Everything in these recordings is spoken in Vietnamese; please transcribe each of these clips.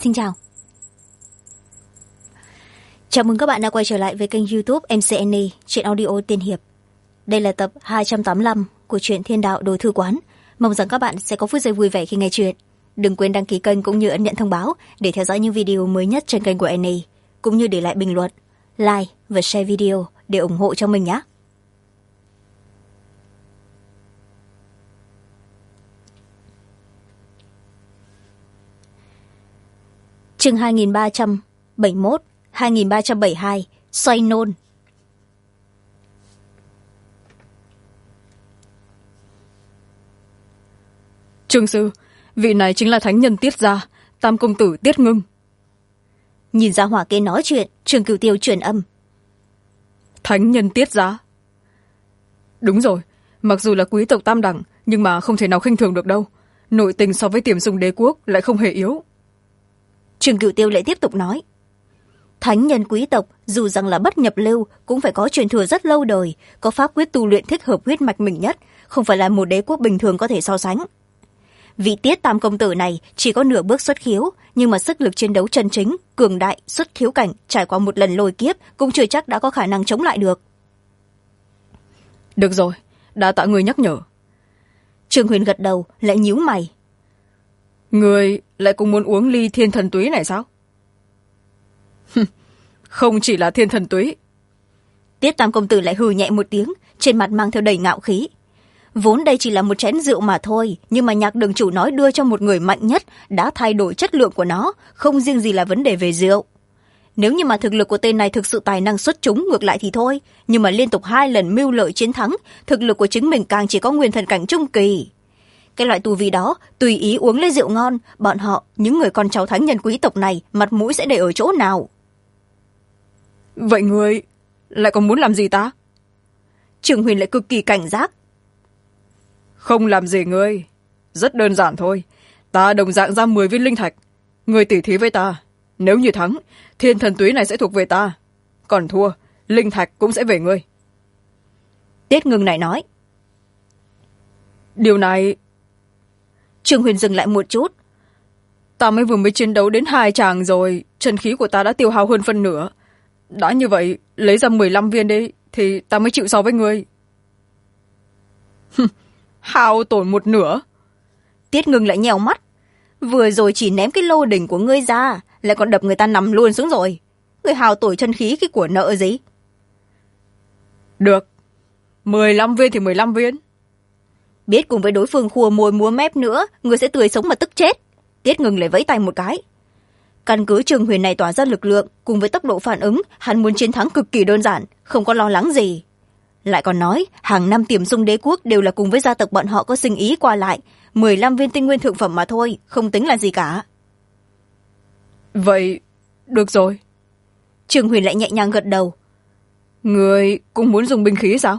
Xin chào. Chào mừng các bạn đã quay trở lại với kênh YouTube MCNE, truyện audio tiên hiệp. Đây là tập 285 của truyện Thiên Đạo Đồ Thư Quán. Mong rằng các bạn sẽ có phút giây vui vẻ khi nghe truyện. Đừng quên đăng ký kênh cũng như ấn nhận thông báo để theo dõi những video mới nhất trên kênh của NE, cũng như để lại bình luận, like và share video để ủng hộ cho mình nhé. Chương 2371, 2372, xoay nôn. Trương sư, vị này chính là thánh nhân Tiết gia, tam công tử Tiết Ngưng. Nhìn ra hỏa kia nói chuyện, Trường Cửu Tiêu truyền âm. Thánh nhân Tiết gia? Đúng rồi, mặc dù là quý tộc tam đẳng, nhưng mà không thể nào khinh thường được đâu. Nội tình so với Tiềm Dung đế quốc lại không hề yếu. Trường Cửu Tiêu lại tiếp tục nói. Thánh nhân quý tộc dù rằng là bất nhập lưu cũng phải có truyền thừa rất lâu đời, có pháp quyết tu luyện thích hợp huyết mạch mình nhất, không phải là một đế quốc bình thường có thể so sánh. Vị Tiết tam công tử này chỉ có nửa bước xuất khiếu, nhưng mà sức lực chiến đấu chân chính, cường đại, xuất khiếu cảnh, trải qua một lần lôi kiếp cũng chưa chắc đã có khả năng chống lại được. Được rồi, đã tạ người nhắc nhở. Trương Huyền gật đầu, lại nhíu mày. Người lại cũng muốn uống ly thiên thần túy này sao? Không chỉ là thiên thần túy. Tiết tam công tử lại hừ nhẹ một tiếng, trên mặt mang theo đầy ngạo khí. Vốn đây chỉ là một chén rượu mà thôi, nhưng mà nhạc đường chủ nói đưa cho một người mạnh nhất đã thay đổi chất lượng của nó, không riêng gì là vấn đề về rượu. Nếu như mà thực lực của tên này thực sự tài năng xuất chúng ngược lại thì thôi, nhưng mà liên tục 2 lần mưu lợi chiến thắng, thực lực của chính mình càng chỉ có nguyên thần cảnh trung kỳ. Cái loại tu vi đó, tùy ý uống lấy rượu ngon, bọn họ, những người con cháu thánh nhân quý tộc này, mặt mũi sẽ để ở chỗ nào? Vậy người lại còn muốn làm gì ta? Trường Huyền lại cực kỳ cảnh giác. Không làm gì ngươi, rất đơn giản thôi. Ta đồng dạng ra 10 viên linh thạch, ngươi tỉ thí với ta. Nếu như thắng, thiên thần túy này sẽ thuộc về ta, còn thua, linh thạch cũng sẽ về ngươi. Tiết Ngưng này nói. Điều này... Trường Huyền dừng lại một chút. Ta mới chiến đấu đến 2 tràng rồi, chân khí của ta đã tiêu hao hơn phân nửa. Đã như vậy, lấy ra 15 viên đi, thì ta mới chịu so với ngươi. Hao tổn một nửa. Tiết Ngưng lại nhèo mắt. Vừa rồi chỉ ném cái lô đỉnh của ngươi ra, lại còn đập người ta nằm luôn xuống rồi. Ngươi hao tổn chân khí cái của nợ gì? Được, 15 viên thì 15 viên. Biết cùng với đối phương khua môi múa mép nữa, ngươi sẽ tươi sống mà tức chết. Tiết Ngưng lại vẫy tay một cái. Căn cứ Trường Huyền này tỏa ra lực lượng, cùng với tốc độ phản ứng, hắn muốn chiến thắng cực kỳ đơn giản, không có lo lắng gì. Lại còn nói, hàng năm Tiềm Dung đế quốc đều là cùng với gia tộc bọn họ có sinh ý qua lại, 15 viên tinh nguyên thượng phẩm mà thôi, không tính là gì cả. Vậy, được rồi. Trường Huyền lại nhẹ nhàng gật đầu. Người cũng muốn dùng binh khí sao?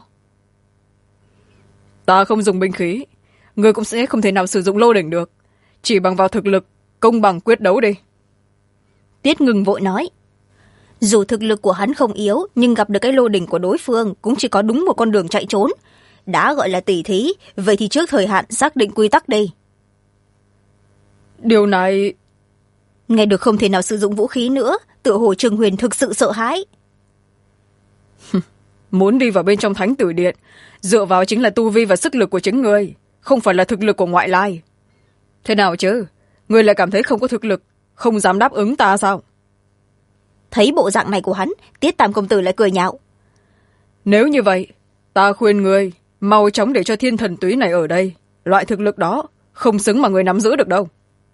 Ta không dùng binh khí, người cũng sẽ không thể nào sử dụng lô đỉnh được. Chỉ bằng vào thực lực, công bằng quyết đấu đi. Tiết Ngưng vội nói. Dù thực lực của hắn không yếu, nhưng gặp được cái lô đỉnh của đối phương cũng chỉ có đúng một con đường chạy trốn. Đã gọi là tỉ thí, vậy thì trước thời hạn xác định quy tắc đi. Điều này... Nghe được không thể nào sử dụng vũ khí nữa, tựa hồ Trường Huyền thực sự sợ hãi. Muốn đi vào bên trong thánh tử điện, dựa vào chính là tu vi và sức lực của chính người, không phải là thực lực của ngoại lai. Thế nào chứ? Người lại cảm thấy không có thực lực, không dám đáp ứng ta sao? Thấy bộ dạng này của hắn, Tiết tam công tử lại cười nhạo. Nếu như vậy, ta khuyên người mau chóng để cho thiên thần túy này ở đây. Loại thực lực đó không xứng mà người nắm giữ được đâu.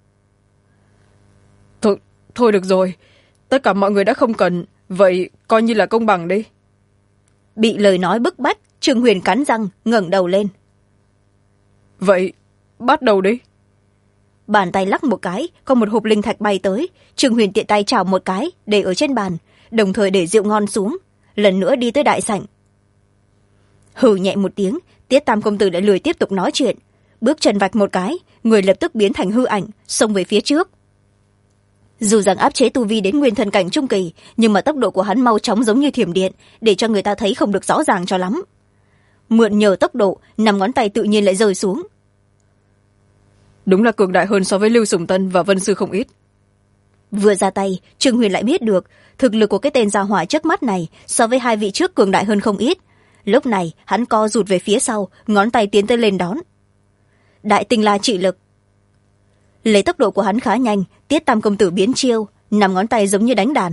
Thôi được rồi, tất cả mọi người đã không cần, vậy coi như là công bằng đi. Bị lời nói bức bách, Trường Huyền cắn răng ngẩng đầu lên. Vậy bắt đầu đi. Bàn tay lắc một cái, có một hộp linh thạch bay tới. Trường Huyền tiện tay chảo một cái, để ở trên bàn, đồng thời để rượu ngon xuống, lần nữa đi tới đại sảnh. Hừ nhẹ một tiếng, Tiết tam công tử lại lười tiếp tục nói chuyện, bước chân vạch một cái, người lập tức biến thành hư ảnh, xông về phía trước. Dù rằng áp chế tu vi đến nguyên thần cảnh trung kỳ, nhưng mà tốc độ của hắn mau chóng giống như thiểm điện, để cho người ta thấy không được rõ ràng cho lắm. Mượn nhờ tốc độ, 5 ngón tay tự nhiên lại rơi xuống. Đúng là cường đại hơn so với Lưu Sùng Tân và Vân Sư không ít. vừa ra tay, Trương Huyền lại biết được thực lực của cái tên gia hỏa trước mắt này so với hai vị trước cường đại hơn không ít. Lúc này hắn co rụt về phía sau, ngón tay tiến tới lên đón. Đại tinh la trị lực. Lấy tốc độ của hắn khá nhanh, Tiết Tam công tử biến chiêu, nằm ngón tay giống như đánh đàn.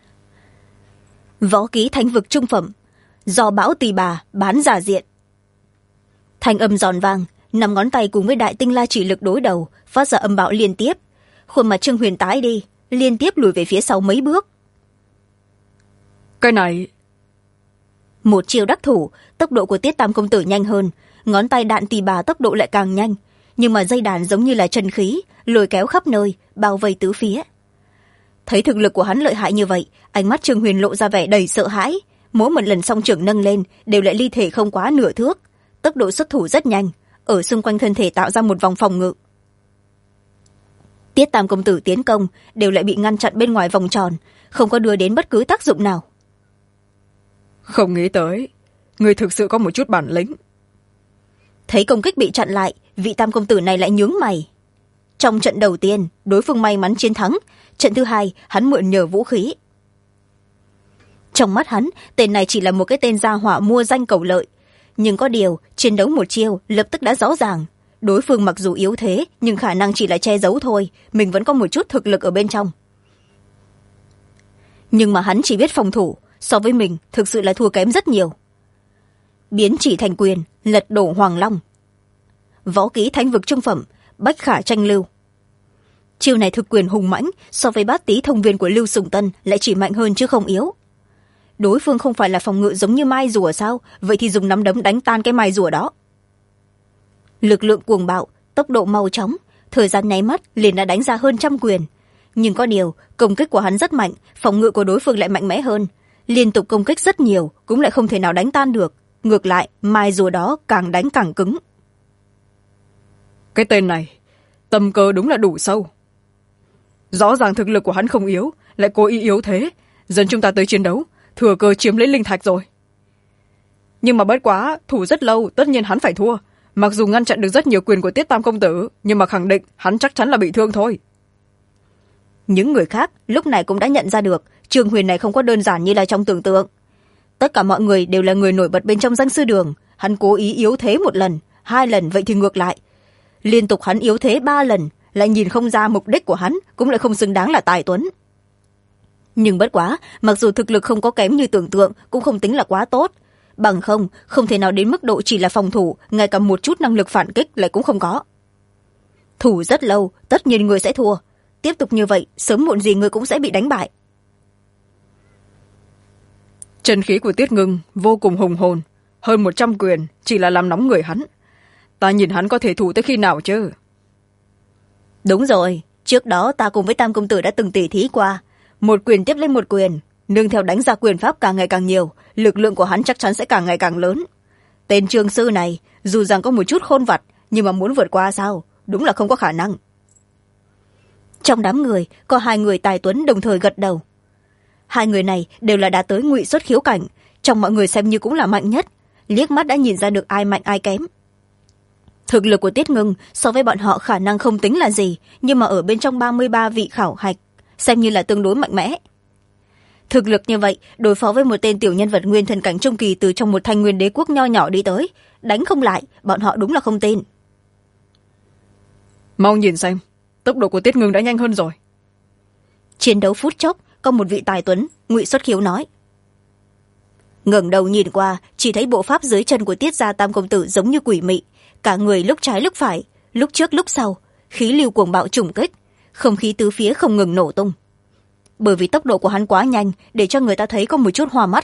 Võ ký thánh vực trung phẩm, do bão tỳ bà bán giả diện. Thanh âm giòn vang, nằm ngón tay cùng với đại tinh la trị lực đối đầu, phát ra âm bão liên tiếp. Khuôn mặt Trương Huyền tái đi, liên tiếp lùi về phía sau mấy bước. Cái này... Một chiêu đắc thủ, tốc độ của Tiết Tam công tử nhanh hơn, ngón tay đạn tỳ bà tốc độ lại càng nhanh, nhưng mà dây đàn giống như là chân khí, lôi kéo khắp nơi, bao vây tứ phía. Thấy thực lực của hắn lợi hại như vậy, ánh mắt Trương Huyền lộ ra vẻ đầy sợ hãi. Mỗi một lần song trưởng nâng lên đều lại ly thể không quá nửa thước, tốc độ xuất thủ rất nhanh, ở xung quanh thân thể tạo ra một vòng phòng ngự. Tiết Tam công tử tiến công đều lại bị ngăn chặn bên ngoài vòng tròn, không có đưa đến bất cứ tác dụng nào. Không nghĩ tới người thực sự có một chút bản lĩnh. Thấy công kích bị chặn lại, vị Tam công tử này lại nhướng mày. Trong trận đầu tiên, đối phương may mắn chiến thắng, trận thứ hai hắn mượn nhờ vũ khí. Trong mắt hắn, tên này chỉ là một cái tên gia hỏa mua danh cầu lợi, nhưng có điều chiến đấu một chiêu lập tức đã rõ ràng. Đối phương mặc dù yếu thế, nhưng khả năng chỉ là che giấu thôi, mình vẫn có một chút thực lực ở bên trong. Nhưng mà hắn chỉ biết phòng thủ, so với mình thực sự là thua kém rất nhiều. Biến chỉ thành quyền, lật đổ Hoàng Long. Võ ký thánh vực trung phẩm, bách khả tranh lưu. Chiêu này thực quyền hùng mãnh, so với bát tý thông viên của Lưu Sùng Tân lại chỉ mạnh hơn chứ không yếu. Đối phương không phải là phòng ngự giống như mai rùa sao, vậy thì dùng nắm đấm đánh tan cái mai rùa đó. Lực lượng cuồng bạo, tốc độ mau chóng, thời gian nháy mắt liền đã đánh ra hơn 100 quyền. Nhưng có điều, công kích của hắn rất mạnh, phòng ngự của đối phương lại mạnh mẽ hơn. Liên tục công kích rất nhiều, cũng lại không thể nào đánh tan được. Ngược lại, mai rùa đó càng đánh càng cứng. Cái tên này, tâm cơ đúng là đủ sâu. Rõ ràng thực lực của hắn không yếu, lại cố ý yếu thế, dẫn chúng ta tới chiến đấu, thừa cơ chiếm lấy linh thạch rồi. Nhưng mà bất quá, thủ rất lâu, tất nhiên hắn phải thua. Mặc dù ngăn chặn được rất nhiều quyền của Tiết Tam công tử, nhưng mà khẳng định hắn chắc chắn là bị thương thôi. Những người khác lúc này cũng đã nhận ra được Trương Huyền này không có đơn giản như là trong tưởng tượng. Tất cả mọi người đều là người nổi bật bên trong danh sư đường, hắn cố ý yếu thế một lần, 2 lần, vậy thì ngược lại. Liên tục hắn yếu thế 3 lần, lại nhìn không ra mục đích của hắn, cũng lại không xứng đáng là tài tuấn. Nhưng bất quá, mặc dù thực lực không có kém như tưởng tượng, cũng không tính là quá tốt. Bằng không thể nào đến mức độ chỉ là phòng thủ, ngay cả một chút năng lực phản kích lại cũng không có. Thủ rất lâu, tất nhiên người sẽ thua. Tiếp tục như vậy, sớm muộn gì người cũng sẽ bị đánh bại. Chân khí của Tiết Ngưng vô cùng hùng hồn, hơn 100 quyền chỉ là làm nóng người hắn. Ta nhìn hắn có thể thủ tới khi nào chứ? Đúng rồi, trước đó ta cùng với Tam công tử đã từng tỉ thí qua. Một quyền tiếp lên một quyền, nương theo đánh ra quyền pháp càng ngày càng nhiều, lực lượng của hắn chắc chắn sẽ càng ngày càng lớn. Tên Trương sư này, dù rằng có một chút khôn vặt, nhưng mà muốn vượt qua sao? Đúng là không có khả năng. Trong đám người, có 2 người tài tuấn đồng thời gật đầu. 2 người này đều là đã tới ngụy xuất khiếu cảnh, trong mọi người xem như cũng là mạnh nhất, liếc mắt đã nhìn ra được ai mạnh ai kém. Thực lực của Tiết Ngưng so với bọn họ khả năng không tính là gì, nhưng mà ở bên trong 33 vị khảo hạch, xem như là tương đối mạnh mẽ. Thực lực như vậy, đối phó với một tên tiểu nhân vật nguyên thần cảnh trung kỳ từ trong một thanh nguyên đế quốc nho nhỏ đi tới, đánh không lại, bọn họ đúng là không tin. Mau nhìn xem, tốc độ của Tiết Ngưng đã nhanh hơn rồi. Chiến đấu phút chốc, có một vị tài tuấn, ngụy xuất khiếu nói. Ngẩng đầu nhìn qua, chỉ thấy bộ pháp dưới chân của Tiết gia Tam công tử giống như quỷ mị, cả người lúc trái lúc phải, lúc trước lúc sau, khí lưu cuồng bạo trùng kích, không khí tứ phía không ngừng nổ tung. Bởi vì tốc độ của hắn quá nhanh, để cho người ta thấy có một chút hoa mắt.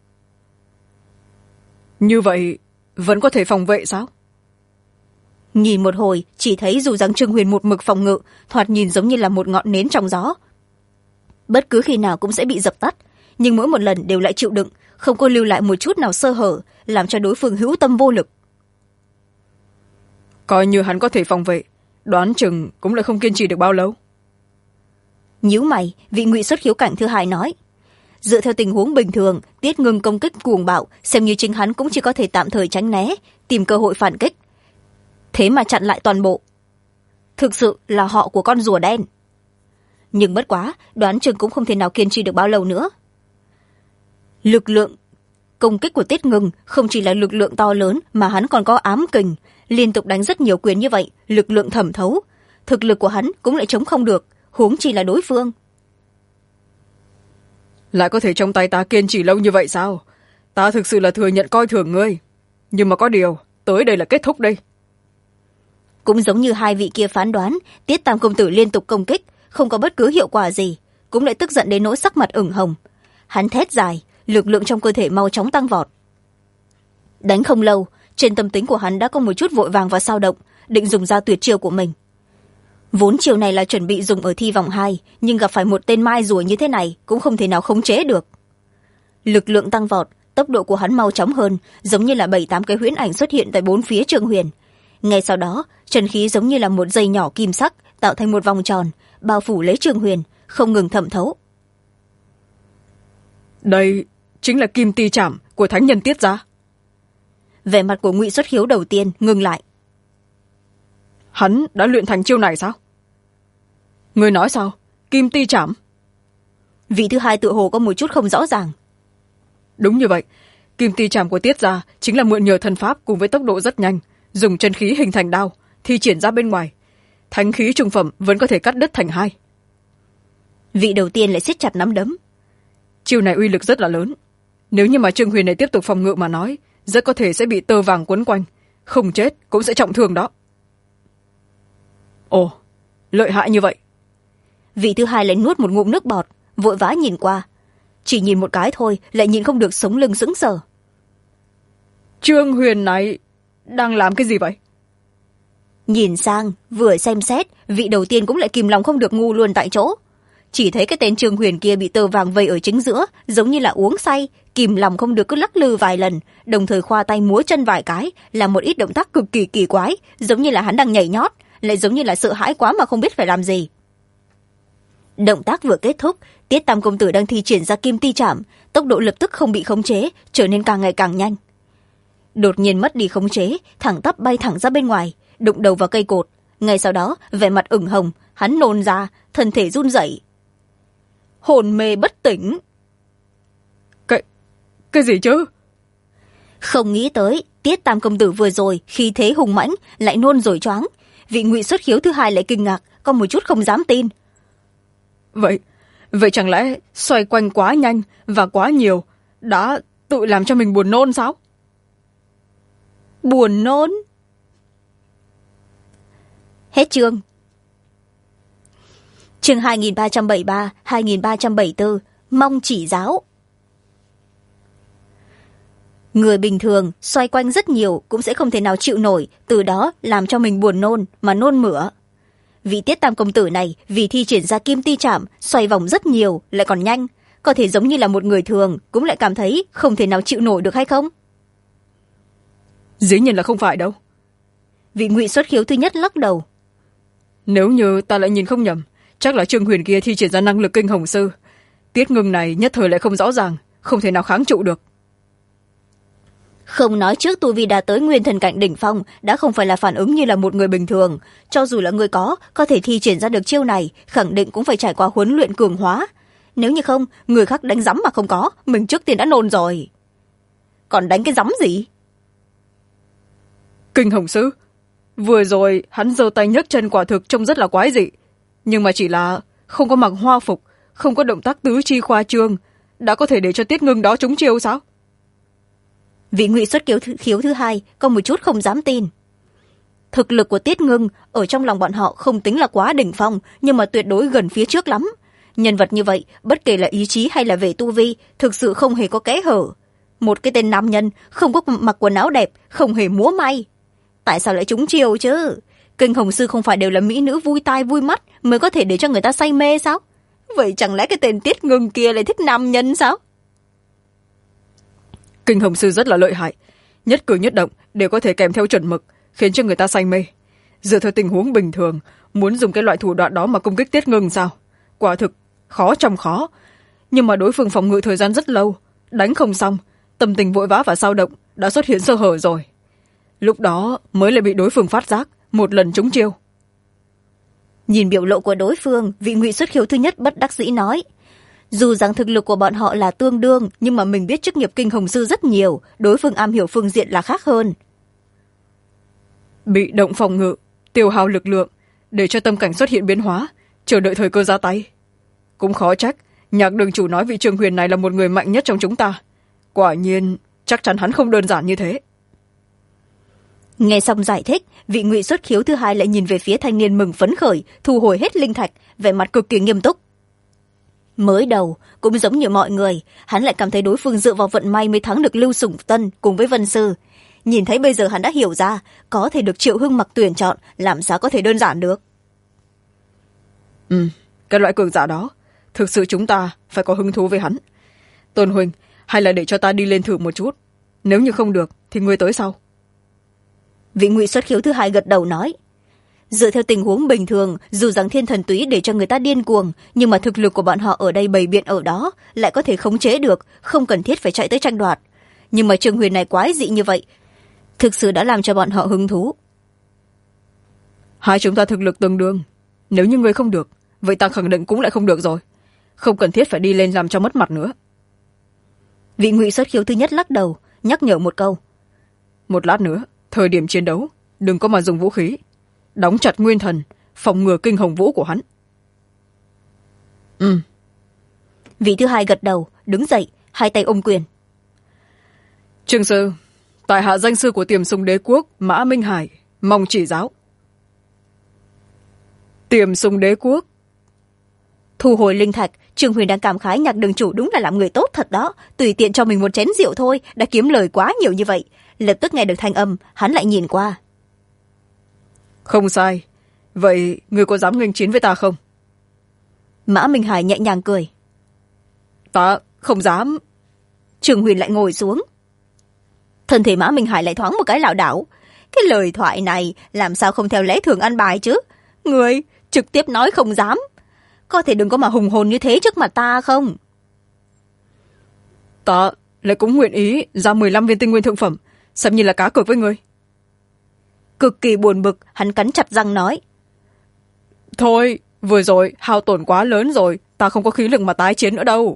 Như vậy vẫn có thể phòng vệ sao? Nhìn một hồi, chỉ thấy dù rằng Trương Huyền một mực phòng ngự, thoạt nhìn giống như là một ngọn nến trong gió, bất cứ khi nào cũng sẽ bị dập tắt, nhưng mỗi một lần đều lại chịu đựng, không có lưu lại một chút nào sơ hở, làm cho đối phương hữu tâm vô lực. Coi như hắn có thể phòng vệ, đoán chừng cũng lại không kiên trì được bao lâu. Nhíu mày, vị ngụy xuất khiếu cảnh thứ 2 nói. Dựa theo tình huống bình thường, Tiết Ngưng công kích cuồng bạo, xem như chính hắn cũng chỉ có thể tạm thời tránh né, tìm cơ hội phản kích. Thế mà chặn lại toàn bộ. Thực sự là họ của con rùa đen. nhưng bất quá đoán chừng cũng không thể nào kiên trì được bao lâu nữa. Lực lượng công kích của Tiết Ngưng không chỉ là lực lượng to lớn mà hắn còn có ám kình, liên tục đánh rất nhiều quyền như vậy, lực lượng thẩm thấu, thực lực của hắn cũng lại chống không được, huống chi là đối phương. Lại có thể trong tay ta kiên trì lâu như vậy sao? Ta thực sự là thừa nhận coi thường ngươi, nhưng mà có điều tới đây là kết thúc đây. Cũng giống như hai vị kia phán đoán, Tiết Tam công tử liên tục công kích không có bất cứ hiệu quả gì, cũng lại tức giận đến nỗi sắc mặt ửng hồng. Hắn thét dài, lực lượng trong cơ thể mau chóng tăng vọt. Đánh không lâu, trên tâm tính của hắn đã có một chút vội vàng và sao động, định dùng ra tuyệt chiêu của mình. Vốn chiêu này là chuẩn bị dùng ở thi vòng 2, nhưng gặp phải một tên mai rùa như thế này cũng không thể nào khống chế được. Lực lượng tăng vọt, tốc độ của hắn mau chóng hơn, giống như là 7-8 cái huyễn ảnh xuất hiện tại bốn phía Trương Huyền. Ngay sau đó, chân khí giống như là một dây nhỏ kim sắc tạo thành một vòng tròn, bao phủ lấy Trương Huyền, không ngừng thẩm thấu. Đây chính là kim ti trảm của thánh nhân Tiết gia. Vẻ mặt của Ngụy Xuất Hiếu đầu tiên ngừng lại. Hắn đã luyện thành chiêu này sao? Người nói sao? Kim ti trảm? Vị thứ hai tự hồ có một chút không rõ ràng. Đúng như vậy, kim ti trảm của Tiết gia chính là mượn nhờ thần pháp cùng với tốc độ rất nhanh, dùng chân khí hình thành đao, thi triển ra bên ngoài. Thánh khí trung phẩm vẫn có thể cắt đứt thành hai. Vị đầu tiên lại siết chặt nắm đấm. Chiêu này uy lực rất là lớn. Nếu như mà Trương Huyền này tiếp tục phòng ngự mà nói, rất có thể sẽ bị tơ vàng quấn quanh, không chết cũng sẽ trọng thương đó. Ồ, lợi hại như vậy. Vị thứ hai lại nuốt một ngụm nước bọt, vội vã nhìn qua. Chỉ nhìn một cái thôi lại nhìn không được sống lưng sững sờ. Trương Huyền này đang làm cái gì vậy? Nhìn sang, vừa xem xét, vị đầu tiên cũng lại kìm lòng không được ngu luôn tại chỗ. Chỉ thấy cái tên Trương Huyền kia bị tơ vàng vây ở chính giữa, giống như là uống say, kìm lòng không được cứ lắc lư vài lần, đồng thời khoa tay múa chân vài cái, làm một ít động tác cực kỳ kỳ quái, giống như là hắn đang nhảy nhót, lại giống như là sợ hãi quá mà không biết phải làm gì. Động tác vừa kết thúc, Tiết Tam công tử đang thi triển ra kim ti trảm, tốc độ lập tức không bị khống chế, trở nên càng ngày càng nhanh. Đột nhiên mất đi khống chế, thẳng tắp bay thẳng ra bên ngoài, đụng đầu vào cây cột. Ngay sau đó, vẻ mặt ửng hồng, hắn nôn ra, thân thể run rẩy. Hồn mê bất tỉnh. Cái gì chứ? Không nghĩ tới, Tiết Tam công tử vừa rồi khi thế hùng mãnh lại nôn rồi choáng. Vị Ngụy Xuất Hiếu thứ hai lại kinh ngạc, có một chút không dám tin. Vậy chẳng lẽ xoay quanh quá nhanh và quá nhiều đã tự làm cho mình buồn nôn sao? Buồn nôn? Hết chương. Chương 2373, 2374, mong chỉ giáo. Người bình thường xoay quanh rất nhiều cũng sẽ không thể nào chịu nổi, từ đó làm cho mình buồn nôn mà nôn mửa. Vị Tiết Tam công tử này vì thi triển ra kim ti trảm, xoay vòng rất nhiều lại còn nhanh, có thể giống như là một người thường cũng lại cảm thấy không thể nào chịu nổi được hay không? Dĩ nhiên là không phải đâu. Vị Ngụy Xuất Hiếu thứ nhất lắc đầu. Nếu như ta lại nhìn không nhầm, chắc là Trương Huyền kia thi triển ra năng lực kinh hồng sư. Tiết Ngưng này nhất thời lại không rõ ràng, không thể nào kháng trụ được. Không nói trước tu vi đã tới nguyên thần cảnh đỉnh phong đã không phải là phản ứng như là một người bình thường, cho dù là người có thể thi triển ra được chiêu này, khẳng định cũng phải trải qua huấn luyện cường hóa. Nếu như không, người khác đánh giấm mà không có, mình trước tiên đã nôn rồi. Còn đánh cái giấm gì? Kinh hồng sư? Vừa rồi hắn giơ tay nhấc chân quả thực trông rất là quái dị, nhưng mà chỉ là không có mặc hoa phục, không có động tác tứ chi khoa trương, đã có thể để cho Tiết Ngưng đó trúng chiêu sao? Vị Ngụy Xuất Hiếu thứ hai có một chút không dám tin. Thực lực của Tiết Ngưng ở trong lòng bọn họ không tính là quá đỉnh phong, nhưng mà tuyệt đối gần phía trước lắm. Nhân vật như vậy, bất kể là ý chí hay là về tu vi, thực sự không hề có kẽ hở. Một cái tên nam nhân không có mặc quần áo đẹp, không hề múa may. Tại sao lại trúng chiêu chứ? Kinh hồng sư không phải đều là mỹ nữ vui tai vui mắt mới có thể để cho người ta say mê sao? Vậy chẳng lẽ cái tên Tiết Ngưng kia lại thích nam nhân sao? Kinh hồng sư rất là lợi hại, nhất cử nhất động đều có thể kèm theo chuẩn mực, khiến cho người ta say mê. Dựa theo tình huống bình thường, muốn dùng cái loại thủ đoạn đó mà công kích Tiết Ngưng sao? Quả thực khó trong khó. Nhưng mà đối phương phòng ngự thời gian rất lâu, đánh không xong, tâm tình vội vã và sao động đã xuất hiện sơ hở rồi. Lúc đó mới lại bị đối phương phát giác, một lần trúng chiêu. nhìn biểu lộ của đối phương, vị ngụy xuất khiếu thứ nhất bất đắc dĩ nói, dù rằng thực lực của bọn họ là tương đương, nhưng mà mình biết chức nghiệp kinh hồng sư rất nhiều, đối phương am hiểu phương diện là khác hơn. Bị động phòng ngự, tiêu hao lực lượng, để cho tâm cảnh xuất hiện biến hóa, chờ đợi thời cơ ra tay. Cũng khó trách Nhạc đường chủ nói vị Trường Huyền này là một người mạnh nhất trong chúng ta. Quả nhiên chắc chắn hắn không đơn giản như thế. Nghe xong giải thích, vị ngụy xuất khiếu thứ hai lại nhìn về phía thanh niên mừng phấn khởi, thu hồi hết linh thạch, vẻ mặt cực kỳ nghiêm túc. Mới đầu cũng giống như mọi người, hắn lại cảm thấy đối phương dựa vào vận may mới thắng được Lưu Sủng Tân cùng với Vân Sư. Nhìn thấy bây giờ hắn đã hiểu ra, có thể được Triệu Hưng Mặc tuyển chọn, làm sao có thể đơn giản được. Cái loại cường giả đó thực sự chúng ta phải có hứng thú với hắn. Tôn huynh, hay là để cho ta đi lên thử một chút, nếu như không được thì ngươi tới sau. Vị ngụy xuất khiếu thứ hai gật đầu nói, dựa theo tình huống bình thường, dù rằng thiên thần túy để cho người ta điên cuồng, nhưng mà thực lực của bọn họ ở đây bày biện ở đó lại có thể khống chế được, không cần thiết phải chạy tới tranh đoạt. Nhưng mà Trường Huyền này quái dị như vậy, thực sự đã làm cho bọn họ hứng thú. Hai chúng ta thực lực tương đương, nếu như ngươi không được, vậy ta khẳng định cũng lại không được rồi, không cần thiết phải đi lên làm cho mất mặt nữa. Vị ngụy xuất khiếu thứ nhất lắc đầu, nhắc nhở một câu, một lát nữa thời điểm chiến đấu đừng có mà dùng vũ khí, đóng chặt nguyên thần, phòng ngừa kinh hồng vũ của hắn. Vị thứ hai gật đầu, đứng dậy, hai tay ôm quyền. Trương sư, tại hạ danh sư của Tiềm Sùng Đế Quốc Mã Minh Hải, mong chỉ giáo. Tiềm Sùng Đế Quốc. Thu hồi linh thạch, Trương Huyền đang cảm khái Nhạc đường chủ đúng là làm người tốt thật đó, tùy tiện cho mình một chén rượu thôi đã kiếm lời quá nhiều như vậy. Lập tức nghe được thanh âm, hắn lại nhìn qua. Không sai, vậy ngươi có dám nghênh chiến với ta không? Mã Minh Hải nhẹ nhàng cười. Ta không dám. Trương Huyền lại ngồi xuống. Thân thể Mã Minh Hải lại thoáng một cái lảo đảo. Cái lời thoại này làm sao không theo lẽ thường ăn bài chứ? Người trực tiếp nói không dám, có thể đừng có mà hùng hồn như thế trước mặt ta không? Ta lại cũng nguyện ý ra 15 viên tinh nguyên thượng phẩm, xem như là cá cược với ngươi. Cực kỳ buồn bực, hắn cắn chặt răng nói, thôi, vừa rồi hao tổn quá lớn rồi, ta không có khí lực mà tái chiến nữa đâu.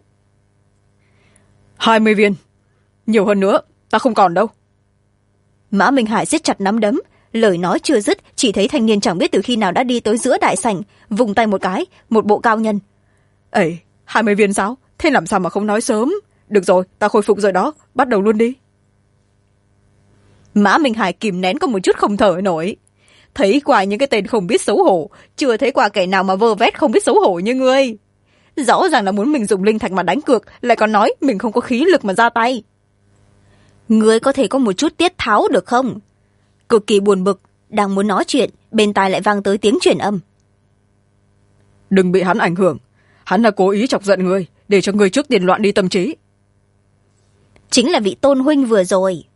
20 viên, nhiều hơn nữa ta không còn đâu. Mã Minh Hải siết chặt nắm đấm, lời nói chưa dứt, chỉ thấy thanh niên chẳng biết từ khi nào đã đi tới giữa đại sảnh, vùng tay một cái, một bộ cao nhân. Ấy, 20 viên sao? Thế làm sao mà không nói sớm? Được rồi, ta khôi phục rồi đó, bắt đầu luôn đi. Mã Minh Hải kìm nén có một chút không thở nổi. Thấy qua những cái tên không biết xấu hổ, chưa thấy qua kẻ nào mà vơ vét không biết xấu hổ như ngươi. Rõ ràng là muốn mình dùng linh thạch mà đánh cược, lại còn nói mình không có khí lực mà ra tay. Ngươi có thể có một chút tiết tháo được không? Cực kỳ buồn bực, đang muốn nói chuyện, bên tai lại vang tới tiếng truyền âm. Đừng bị hắn ảnh hưởng, hắn là cố ý chọc giận ngươi, để cho ngươi trước tiền loạn đi tâm trí. Chính là vị Tôn huynh vừa rồi.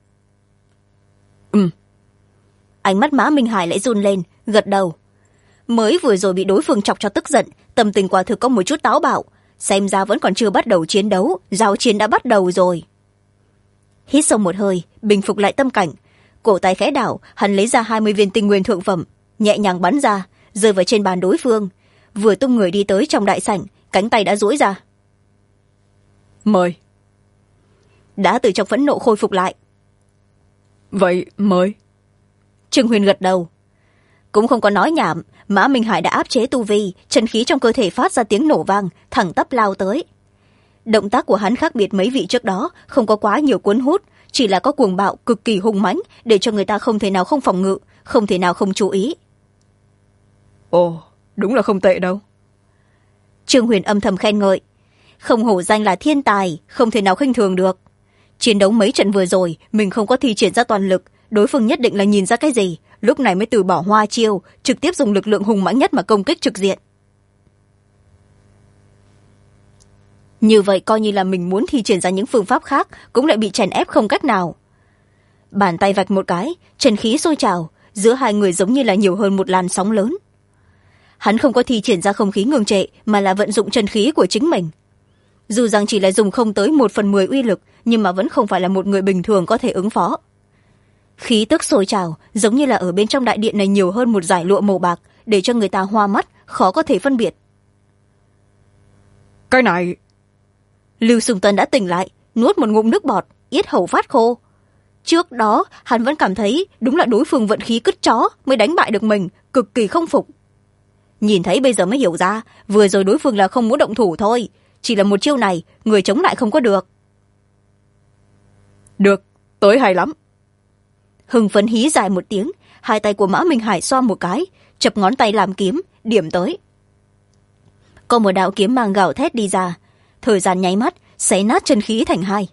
Ánh mắt Mã Minh Hải lại run lên, gật đầu. Mới vừa rồi bị đối phương chọc cho tức giận, tâm tình quả thực có một chút táo bạo, xem ra vẫn còn chưa bắt đầu chiến đấu, giao chiến đã bắt đầu rồi. Hít sâu một hơi, bình phục lại tâm cảnh, cổ tay khẽ đảo, hắn lấy ra 20 viên tinh nguyên thượng phẩm, nhẹ nhàng bắn ra, rơi vào trên bàn đối phương. Vừa tung người đi tới trong đại sảnh, cánh tay đã duỗi ra. Mời. Đã từ trong phẫn nộ khôi phục lại. Vậy mời. Trương Huyền gật đầu. Cũng không có nói nhảm, Mã Minh Hải đã áp chế tu vi, chân khí trong cơ thể phát ra tiếng nổ vang, thẳng tắp lao tới. Động tác của hắn khác biệt mấy vị trước đó, không có quá nhiều cuốn hút, chỉ là có cuồng bạo cực kỳ hung mãnh, để cho người ta không thể nào không phòng ngự, không thể nào không chú ý. Ồ, đúng là không tệ đâu. Trương Huyền âm thầm khen ngợi. Không hổ danh là thiên tài, không thể nào khinh thường được. Chiến đấu mấy trận vừa rồi, mình không có thi triển ra toàn lực, đối phương nhất định là nhìn ra cái gì, lúc này mới từ bỏ hoa chiêu, trực tiếp dùng lực lượng hùng mãnh nhất mà công kích trực diện. Như vậy coi như là mình muốn thi triển ra những phương pháp khác, cũng lại bị chèn ép không cách nào. Bàn tay vạch một cái, chân khí sôi trào, giữa hai người giống như là nhiều hơn một làn sóng lớn. Hắn không có thi triển ra không khí ngưng trệ, mà là vận dụng chân khí của chính mình. Dù rằng chỉ là dùng không tới 1/10 uy lực, nhưng mà vẫn không phải là một người bình thường có thể ứng phó. Khí tức sôi trào, giống như là ở bên trong đại điện này nhiều hơn một dải lụa màu bạc, để cho người ta hoa mắt, khó có thể phân biệt. Cái này... Lưu Sùng Tân đã tỉnh lại, nuốt một ngụm nước bọt, yết hầu phát khô. Trước đó hắn vẫn cảm thấy đúng là đối phương vận khí cứt chó mới đánh bại được mình, cực kỳ không phục. Nhìn thấy bây giờ mới hiểu ra, vừa rồi đối phương là không muốn động thủ thôi, chỉ là một chiêu này người chống lại không có được. Được, tới hay lắm. Hưng phấn hí dài một tiếng, hai tay của Mã Minh Hải xoa một cái, chập ngón tay làm kiếm, điểm tới. Có một đạo kiếm mang gào thét đi ra, thời gian nháy mắt xé nát chân khí thành hai.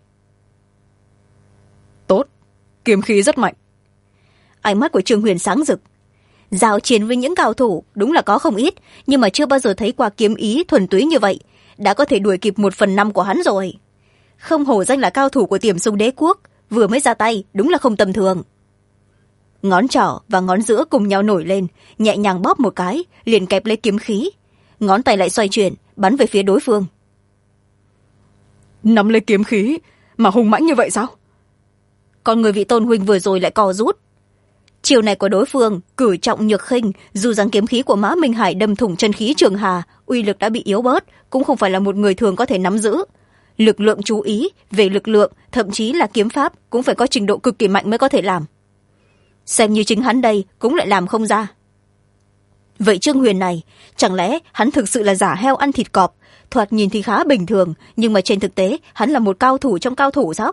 Tốt, kiếm khí rất mạnh. Ánh mắt của Trương Huyền sáng rực. Giao chiến với những cao thủ đúng là có không ít, nhưng mà chưa bao giờ thấy qua kiếm ý thuần túy như vậy, đã có thể đuổi kịp 1/5 của hắn rồi. Không hổ danh là cao thủ của Tiềm Sung Đế quốc, vừa mới ra tay đúng là không tầm thường. Ngón trỏ và ngón giữa cùng nhau nổi lên, nhẹ nhàng bóp một cái, liền kẹp lấy kiếm khí. Ngón tay lại xoay chuyển, bắn về phía đối phương. Nắm lấy kiếm khí mà hung mãnh như vậy sao? Còn người vị tôn huynh vừa rồi lại co rút. Chiều này của đối phương cử trọng nhược khinh, dù rằng kiếm khí của Mã Minh Hải đâm thủng chân khí Trường Hà, uy lực đã bị yếu bớt, cũng không phải là một người thường có thể nắm giữ. Lực lượng chú ý về lực lượng, thậm chí là kiếm pháp cũng phải có trình độ cực kỳ mạnh mới có thể làm. Xem như chính hắn đây cũng lại làm không ra. Vậy Trương Huyền này, chẳng lẽ hắn thực sự là giả heo ăn thịt cọp, thoạt nhìn thì khá bình thường, nhưng mà trên thực tế hắn là một cao thủ trong cao thủ sao?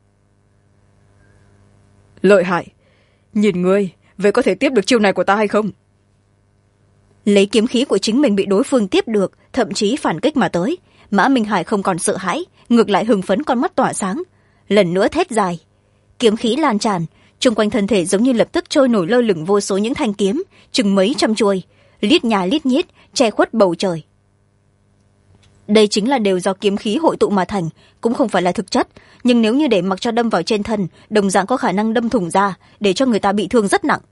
Lợi hại. Nhìn ngươi, vậy có thể tiếp được chiêu này của ta hay không? Lấy kiếm khí của chính mình bị đối phương tiếp được, thậm chí phản kích mà tới, Mã Minh Hải không còn sợ hãi, ngược lại hưng phấn, con mắt tỏa sáng, lần nữa thét dài. Kiếm khí lan tràn, chung quanh thân thể giống như lập tức trôi nổi lơ lửng vô số những thanh kiếm, chừng mấy trăm chuôi, lít nhà lít nhít, che khuất bầu trời. Đây chính là đều do kiếm khí hội tụ mà thành, cũng không phải là thực chất, nhưng nếu như để mặc cho đâm vào trên thân, đồng dạng có khả năng đâm thủng da, để cho người ta bị thương rất nặng.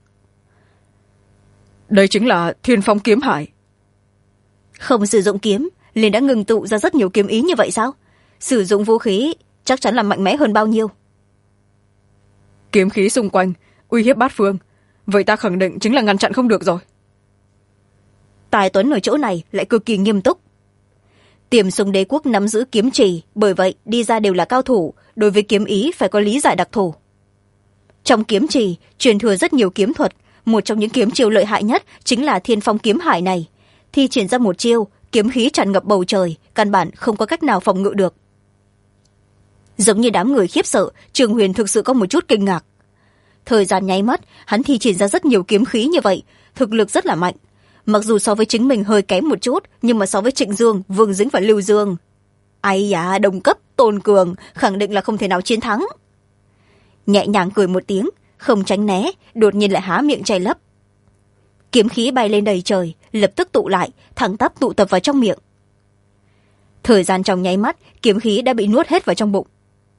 Đây chính là Thiên Phong kiếm hải. Không sử dụng kiếm liền đã ngừng tụ ra rất nhiều kiếm ý như vậy sao? Sử dụng vũ khí chắc chắn là mạnh mẽ hơn bao nhiêu. Kiếm khí xung quanh uy hiếp bát phương, vậy ta khẳng định chính là ngăn chặn không được rồi. Tài Tuấn ở chỗ này lại cực kỳ nghiêm túc. Tiềm Sung Đế quốc nắm giữ kiếm trì, bởi vậy đi ra đều là cao thủ, đối với kiếm ý phải có lý giải đặc thù. Trong kiếm trì truyền thừa rất nhiều kiếm thuật, một trong những kiếm chiêu lợi hại nhất chính là Thiên Phong kiếm hải này. Thi triển ra một chiêu, kiếm khí tràn ngập bầu trời, căn bản không có cách nào phòng ngự được. Giống như đám người khiếp sợ, Trường Huyền thực sự có một chút kinh ngạc. Thời gian nháy mắt, hắn thi triển ra rất nhiều kiếm khí như vậy, thực lực rất là mạnh. Mặc dù so với chính mình hơi kém một chút, nhưng mà so với Trịnh Dương, Vương Dính và Lưu Dương, ai da, đồng cấp Tôn Cường khẳng định là không thể nào chiến thắng. Nhẹ nhàng cười một tiếng, không tránh né, đột nhiên lại há miệng chảy lấp. Kiếm khí bay lên đầy trời, lập tức tụ lại, thẳng tắp tụ tập vào trong miệng. Thời gian trong nháy mắt, kiếm khí đã bị nuốt hết vào trong bụng.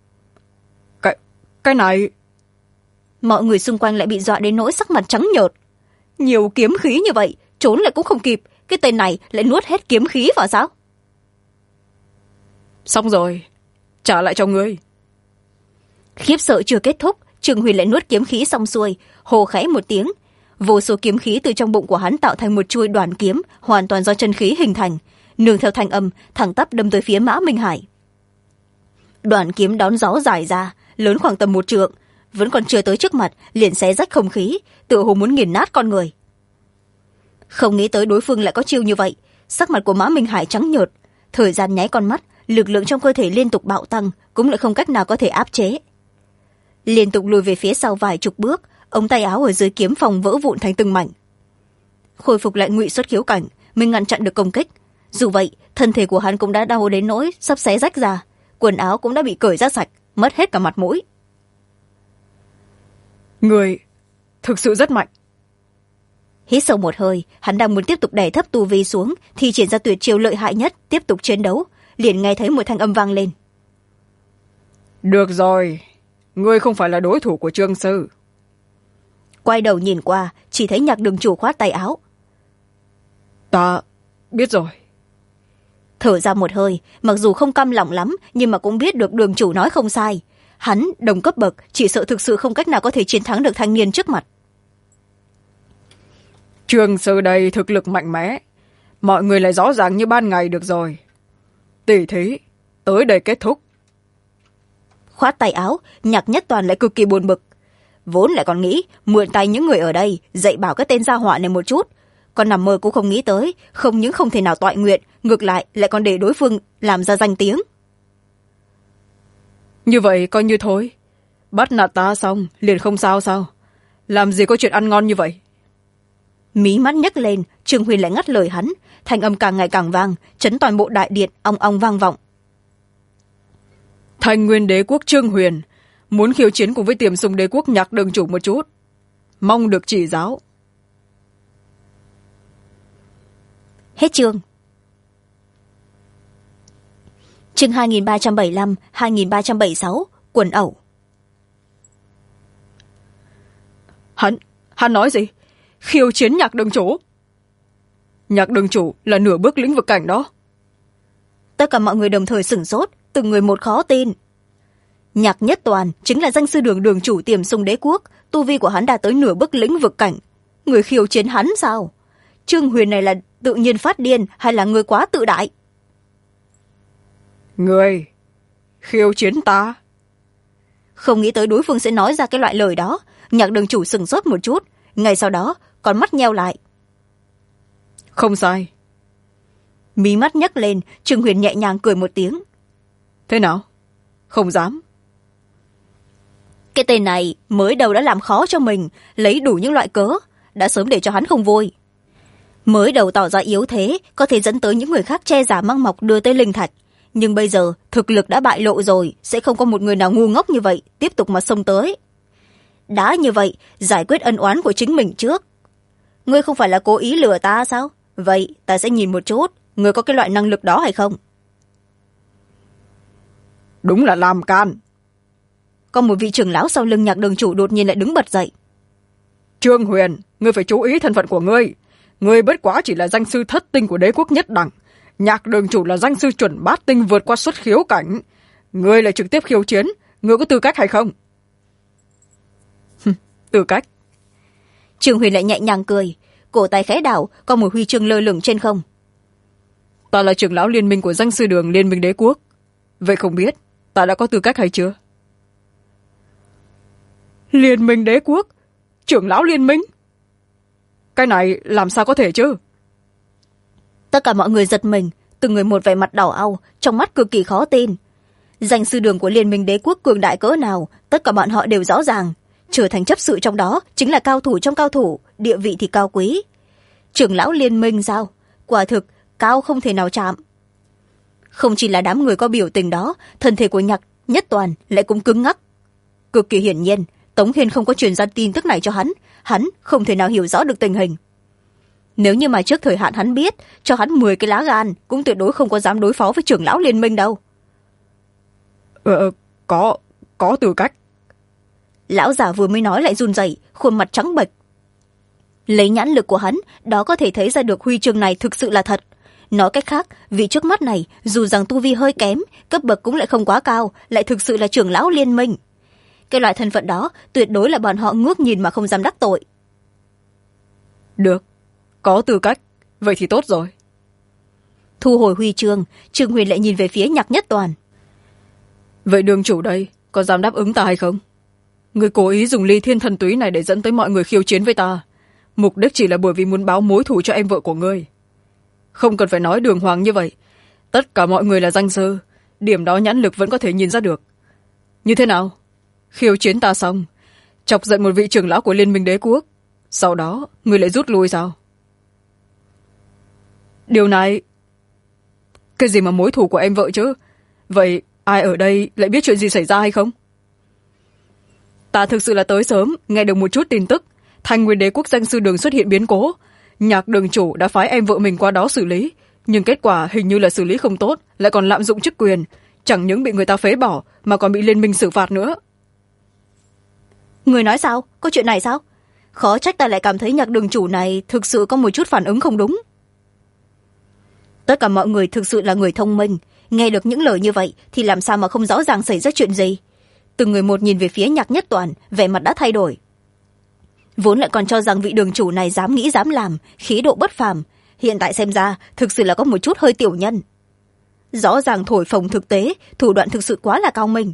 Cái này... Mọi người xung quanh lại bị dọa đến nỗi sắc mặt trắng nhợt. Nhiều kiếm khí như vậy, trốn lại cũng không kịp, cái tên này lại nuốt hết kiếm khí vào sao? Xong rồi, trả lại cho ngươi. Khiếp sợ chưa kết thúc, Trường Huyền lại nuốt kiếm khí xong xuôi, hô khẽ một tiếng. Vô số kiếm khí từ trong bụng của hắn tạo thành một chuôi đoàn kiếm, hoàn toàn do chân khí hình thành, nương theo thanh âm, thẳng tắp đâm tới phía Mã Minh Hải. Đoàn kiếm đón gió dài ra, lớn khoảng tầm 1 trượng, vẫn còn chưa tới trước mặt, liền xé rách không khí, tựa hồ muốn nghiền nát con người. Không nghĩ tới đối phương lại có chiêu như vậy, sắc mặt của Mã Minh Hải trắng nhợt, thời gian nháy con mắt, lực lượng trong cơ thể liên tục bạo tăng, cũng lại không cách nào có thể áp chế. Liên tục lùi về phía sau vài chục bước, ống tay áo ở dưới kiếm phòng vỡ vụn thành từng mảnh. Khôi phục lại ngụy xuất khiếu cảnh, mới ngăn chặn được công kích. Dù vậy, thân thể của hắn cũng đã đau đến nỗi sắp xé rách ra, quần áo cũng đã bị cởi ra sạch, mất hết cả mặt mũi. Người thực sự rất mạnh. Hít sâu một hơi, hắn đang muốn tiếp tục đẩy thấp tu vi xuống, thì triển ra tuyệt chiêu lợi hại nhất, tiếp tục chiến đấu, liền nghe thấy một thanh âm vang lên. Được rồi, ngươi không phải là đối thủ của Trương sư. Quay đầu nhìn qua, chỉ thấy Nhạc đường chủ khoát tay áo. Ta biết rồi. Thở ra một hơi, mặc dù không căm lòng lắm, nhưng mà cũng biết được đường chủ nói không sai. Hắn đồng cấp bậc, chỉ sợ thực sự không cách nào có thể chiến thắng được thanh niên trước mặt. Trương sư đây thực lực mạnh mẽ, mọi người lại rõ ràng như ban ngày được rồi. Tỷ thí tới đây kết thúc. Khoát tay áo, Nhạc Nhất Toàn lại cực kỳ buồn bực. Vốn lại còn nghĩ mượn tay những người ở đây dạy bảo cái tên gia họa này một chút, còn nằm mơ cũng không nghĩ tới không những không thể nào toại nguyện, ngược lại lại còn để đối phương làm ra danh tiếng. Như vậy coi như thôi, bắt nạt ta xong liền không sao sao? Làm gì có chuyện ăn ngon như vậy? Mí mắt nhấc lên, Trương Huyền lại ngắt lời hắn, thanh âm càng ngày càng vang, chấn toàn bộ đại điện ong ong vang vọng. Thanh Nguyên Đế quốc Trương Huyền muốn khiêu chiến cùng với Tiềm Sùng Đế quốc Nhạc Đường chủ một chút, mong được chỉ giáo. Hết chương. Chương 2375, 2376, quần ẩu. Hắn nói gì? Khiêu chiến Nhạc Đường chủ? Nhạc Đường chủ là nửa bước lĩnh vực cảnh đó. Tất cả mọi người đồng thời sửng sốt, từng người một khó tin. Nhạc Nhất Toàn chính là danh sư đường đường chủ Tiềm Sùng Đế quốc, tu vi của hắn đã tới nửa bước lĩnh vực cảnh. Người khiêu chiến hắn sao? Trương Huyền này là tự nhiên phát điên hay là người quá tự đại? Người khiêu chiến ta? Không nghĩ tới đối phương sẽ nói ra cái loại lời đó. Nhạc đường chủ sửng sốt một chút, ngay sau đó con mắt nheo lại. Không sai. Mí mắt nhấc lên, Trương Huyền nhẹ nhàng cười một tiếng. Thế nào? Không dám. Cái tên này mới đầu đã làm khó cho mình, lấy đủ những loại cớ, đã sớm để cho hắn không vui. Mới đầu tỏ ra yếu thế, có thể dẫn tới những người khác che giả mang mọc đưa tới linh thạch. Nhưng bây giờ thực lực đã bại lộ rồi, sẽ không có một người nào ngu ngốc như vậy tiếp tục mà xông tới. Đã như vậy, giải quyết ân oán của chính mình trước. Ngươi không phải là cố ý lừa ta sao? Vậy ta sẽ nhìn một chút, ngươi có cái loại năng lực đó hay không? Đúng là làm can. Có một vị trưởng lão sau lưng Nhạc đường chủ đột nhiên lại đứng bật dậy. Trương Huyền, ngươi phải chú ý thân phận của ngươi. Ngươi bất quá chỉ là danh sư thất tinh của đế quốc nhất đẳng. Nhạc đường chủ là danh sư chuẩn bát tinh vượt qua xuất khiếu cảnh. Ngươi lại trực tiếp khiêu chiến, ngươi có tư cách hay không? Tư cách? Trương Huyền lại nhẹ nhàng cười, cổ tay khẽ đảo, có một huy chương lơ lửng trên không. Ta là trưởng lão liên minh của danh sư đường Liên minh Đế quốc. Vậy không biết ta đã có tư cách hay chưa? Liên minh Đế quốc? Trưởng lão liên minh? Cái này làm sao có thể chứ? Tất cả mọi người giật mình, từng người một vẻ mặt đỏ au, trong mắt cực kỳ khó tin. Danh sư đường của Liên minh Đế quốc cường đại cỡ nào, tất cả bọn họ đều rõ ràng. Trở thành chấp sự trong đó chính là cao thủ trong cao thủ, địa vị thì cao quý. Trưởng lão liên minh sao? Quả thực cao không thể nào chạm. Không chỉ là đám người có biểu tình đó, thân thể của Nhạc Nhất Toàn lại cũng cứng ngắc. Cực kỳ hiển nhiên, Tống Hiên không có truyền ra tin tức này cho hắn không thể nào hiểu rõ được tình hình. Nếu như mà trước thời hạn hắn biết, cho hắn 10 cái lá gan, cũng tuyệt đối không có dám đối phó với trưởng lão liên minh đâu. Có tư cách. Lão già vừa mới nói lại run rẩy, khuôn mặt trắng bệch. Lấy nhãn lực của hắn, đó có thể thấy ra được huy chương này thực sự là thật. Nói cách khác, vị trước mắt này, dù rằng tu vi hơi kém, cấp bậc cũng lại không quá cao, lại thực sự là trưởng lão liên minh. Cái loại thân phận đó, tuyệt đối là bọn họ ngước nhìn mà không dám đắc tội. Được, có tư cách, vậy thì tốt rồi. Thu hồi huy chương, Trương Huyền lại nhìn về phía Nhạc Nhất Toàn. Vậy đường chủ đây, có dám đáp ứng ta hay không? Người cố ý dùng ly thiên thần túy này để dẫn tới mọi người khiêu chiến với ta. Mục đích chỉ là bởi vì muốn báo mối thù cho em vợ của ngươi. Không cần phải nói đường hoàng như vậy. Tất cả mọi người là danh sư, điểm đó nhãn lực vẫn có thể nhìn ra được. Như thế nào? Khiêu chiến ta xong, chọc giận một vị trưởng lão của Liên minh Đế quốc, sau đó ngươi lại rút lui sao? Điều này... Cái gì mà mối thù của em vợ chứ? Vậy ai ở đây lại biết chuyện gì xảy ra hay không? Ta thực sự là tới sớm, nghe được một chút tin tức. Thanh Nguyên Đế quốc danh sư đường xuất hiện biến cố. Nhạc đường chủ đã phái em vợ mình qua đó xử lý. Nhưng kết quả hình như là xử lý không tốt, lại còn lạm dụng chức quyền. Chẳng những bị người ta phế bỏ, mà còn bị liên minh xử phạt nữa. Người nói sao? Có chuyện này sao? Khó trách ta lại cảm thấy Nhạc đường chủ này thực sự có một chút phản ứng không đúng. Tất cả mọi người thực sự là người thông minh. Nghe được những lời như vậy thì làm sao mà không rõ ràng xảy ra chuyện gì. Từng người một nhìn về phía Nhạc Nhất Toàn, vẻ mặt đã thay đổi. Vốn lại còn cho rằng vị đường chủ này dám nghĩ dám làm, khí độ bất phàm. hiện tại xem ra thực sự là có một chút hơi tiểu nhân. Rõ ràng thổi phồng thực tế, thủ đoạn thực sự quá là cao minh.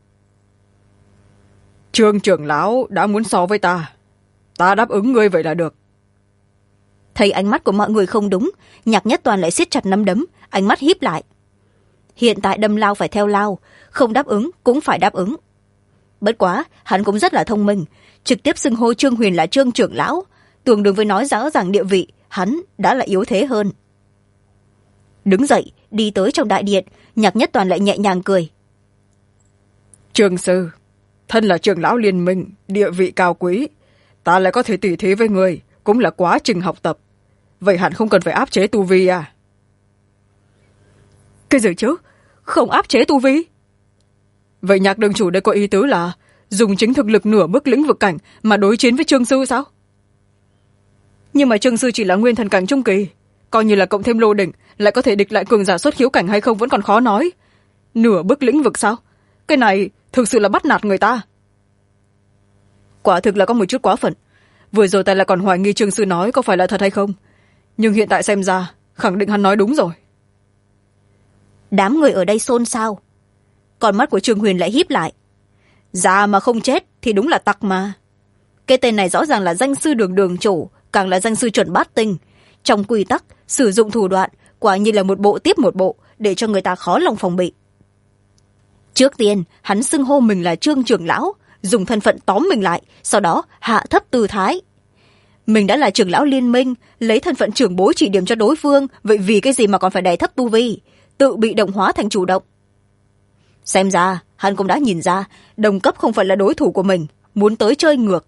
Trương trưởng lão đã muốn so với ta đáp ứng ngươi vậy là được. Thấy ánh mắt của mọi người không đúng, Nhạc Nhất Toàn lại siết chặt nắm đấm, ánh mắt híp lại. Hiện tại đâm lao phải theo lao, không đáp ứng cũng phải đáp ứng. Bất quá hắn cũng rất là thông minh, trực tiếp xưng hô Trương Huyền là Trương trưởng lão, tương đương với nói rõ ràng địa vị hắn đã là yếu thế hơn. Đứng dậy đi tới trong đại điện, Nhạc Nhất Toàn lại nhẹ nhàng cười. Trương sư, thân là trưởng lão liên minh, địa vị cao quý, ta lại có thể tỉ thí với người, cũng là quá trình học tập. Vậy hẳn không cần phải áp chế tu vi à? Cái gì chứ? Không áp chế tu vi? Vậy Nhạc đường chủ đây có ý tứ là dùng chính thực lực nửa bước lĩnh vực cảnh mà đối chiến với Trương sư sao? Nhưng mà Trương sư chỉ là nguyên thần cảnh trung kỳ, coi như là cộng thêm lô đỉnh, lại có thể địch lại cường giả xuất khiếu cảnh hay không vẫn còn khó nói. Nửa bước lĩnh vực sao? Cái này thực sự là bắt nạt người ta. Quả thực là có một chút quá phận. Vừa rồi ta lại còn hoài nghi Trương sư nói có phải là thật hay không, nhưng hiện tại xem ra khẳng định hắn nói đúng rồi. Đám người ở đây xôn xao. Con mắt của Trương Huyền lại híp lại. Già mà không chết thì đúng là tặc mà. Cái tên này rõ ràng là danh sư đường chủ, càng là danh sư chuẩn bát tinh. Trong quy tắc sử dụng thủ đoạn quả như là một bộ tiếp một bộ, để cho người ta khó lòng phòng bị. Trước tiên hắn xưng hô mình là Trương trưởng lão, dùng thân phận tóm mình lại, sau đó hạ thấp tư thái. Mình đã là trưởng lão liên minh, lấy thân phận trưởng bối chỉ điểm cho đối phương, vậy vì cái gì mà còn phải đè thấp tu vi, tự bị động hóa thành chủ động. Xem ra hắn cũng đã nhìn ra đồng cấp không phải là đối thủ của mình, muốn tới chơi ngược.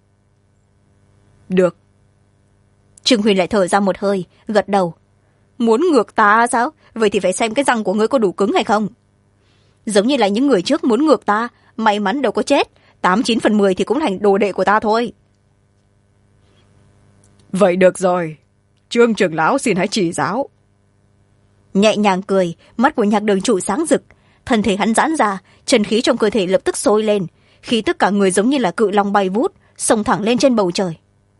Được. Trương Huyền lại thở ra một hơi, gật đầu. Muốn ngược ta sao? Vậy thì phải xem cái răng của ngươi có đủ cứng hay không. Giống như là những người trước muốn ngược ta, may mắn đâu có chết, 89/10 thì cũng thành đồ đệ của ta thôi. Vậy được rồi, Trương trưởng lão xin hãy chỉ giáo. Nhẹ nhàng cười, mắt của Nhạc đường chủ sáng rực, thân thể hắn giãn ra, chân khí trong cơ thể lập tức sôi lên, khí tức cả người giống như là cự long bay vút, xông thẳng lên trên bầu trời.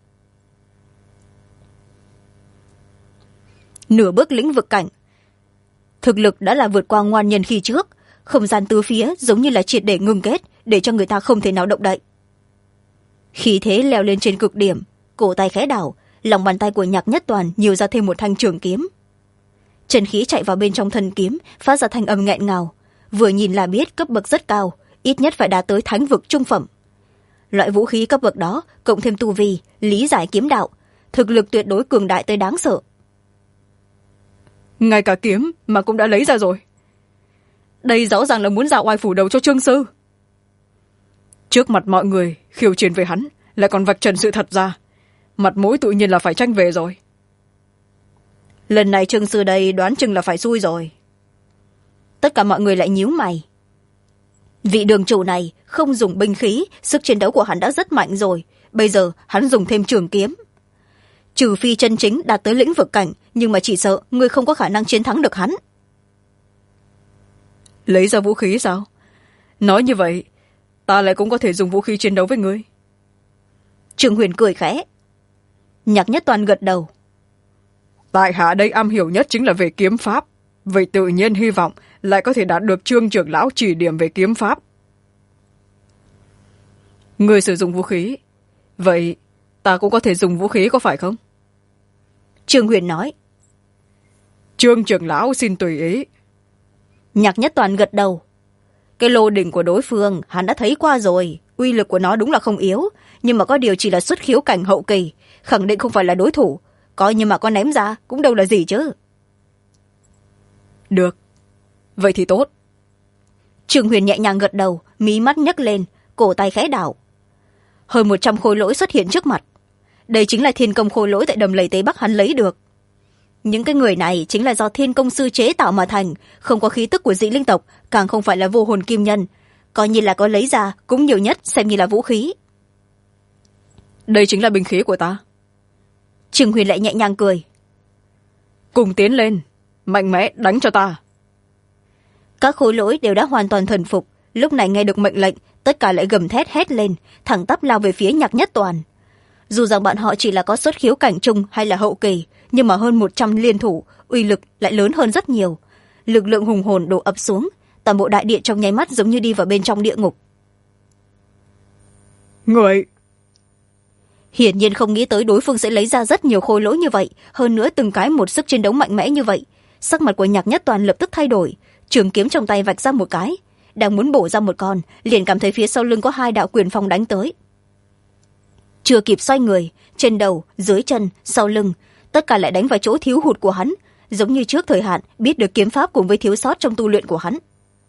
Nửa bước lĩnh vực cảnh, thực lực đã là vượt qua ngoan nhân khi trước, không gian tứ phía giống như là triệt để ngưng kết, để cho người ta không thể nào động đậy. Khí thế leo lên trên cực điểm, cổ tay khẽ đảo, lòng bàn tay của Nhạc Nhất Toàn nhiều ra thêm một thanh trường kiếm. Chân khí chạy vào bên trong thân kiếm, phát ra thanh âm nghẹn ngào, vừa nhìn là biết cấp bậc rất cao, ít nhất phải đạt tới thánh vực trung phẩm. Loại vũ khí cấp bậc đó cộng thêm tu vi, lý giải kiếm đạo, thực lực tuyệt đối cường đại tới đáng sợ. Ngay cả kiếm mà cũng đã lấy ra rồi. Đây rõ ràng là muốn dạo oai phủ đầu cho Trương sư. Trước mặt mọi người khiêu chiến với hắn, lại còn vạch trần sự thật ra, mặt mũi tự nhiên là phải tranh về rồi. Lần này Trương sư đây đoán chừng là phải xui rồi. Tất cả mọi người lại nhíu mày. Vị đường chủ này không dùng binh khí, sức chiến đấu của hắn đã rất mạnh rồi, bây giờ hắn dùng thêm trường kiếm. Trừ phi chân chính đạt tới lĩnh vực cảnh, nhưng mà chỉ sợ ngươi không có khả năng chiến thắng được hắn. Lấy ra vũ khí sao? Nói như vậy ta lại cũng có thể dùng vũ khí chiến đấu với ngươi. Trương Huyền cười khẽ. Nhạc Nhất Toàn gật đầu. Tại hạ đây am hiểu nhất chính là về kiếm pháp, vậy tự nhiên hy vọng lại có thể đạt được Trương trưởng lão chỉ điểm về kiếm pháp. Ngươi sử dụng vũ khí, vậy ta cũng có thể dùng vũ khí có phải không? Trương Huyền nói. Trương trưởng lão xin tùy ý. Nhạc Nhất Toàn gật đầu. Cái lô đỉnh của đối phương hắn đã thấy qua rồi, uy lực của nó đúng là không yếu, nhưng mà có điều chỉ là xuất khiếu cảnh hậu kỳ, khẳng định không phải là đối thủ, coi như mà có ném ra cũng đâu là gì chứ. Được, vậy thì tốt. Trương Huyền nhẹ nhàng gật đầu, mí mắt nhấc lên, cổ tay khẽ đảo. Hơn 100 khối lỗi xuất hiện trước mặt. Đây chính là thiên công khối lỗi tại đầm lầy Tây Bắc hắn lấy được. Những cái người này chính là do thiên công sư chế tạo mà thành, không có khí tức của dị linh tộc, càng không phải là vô hồn kim nhân, coi như là có lấy ra cũng nhiều nhất xem như là vũ khí. Đây chính là binh khí của ta. Trương Huyền lại nhẹ nhàng cười. Cùng tiến lên, mạnh mẽ đánh cho ta. Các khối lỗi đều đã hoàn toàn thần phục, lúc này nghe được mệnh lệnh, tất cả lại gầm thét hét lên, thẳng tắp lao về phía Nhạc Nhất Toàn. dù rằng bọn họ chỉ là có xuất khiếu cảnh trung hay là hậu kỳ, nhưng mà hơn 100 liên thủ, uy lực lại lớn hơn rất nhiều. Lực lượng hùng hồn đổ ập xuống, toàn bộ đại điện trong nháy mắt giống như đi vào bên trong địa ngục. Người Hiển nhiên không nghĩ tới đối phương sẽ lấy ra rất nhiều khôi lỗi như vậy, hơn nữa từng cái một sức chiến đấu mạnh mẽ như vậy. Sắc mặt của Nhạc Nhất Toàn lập tức thay đổi, trường kiếm trong tay vạch ra một cái, đang muốn bổ ra một con, liền cảm thấy phía sau lưng có 2 đạo quyền phong đánh tới. Chưa kịp xoay người, trên đầu, dưới chân, sau lưng, tất cả lại đánh vào chỗ thiếu hụt của hắn, giống như trước thời hạn biết được kiếm pháp cùng với thiếu sót trong tu luyện của hắn.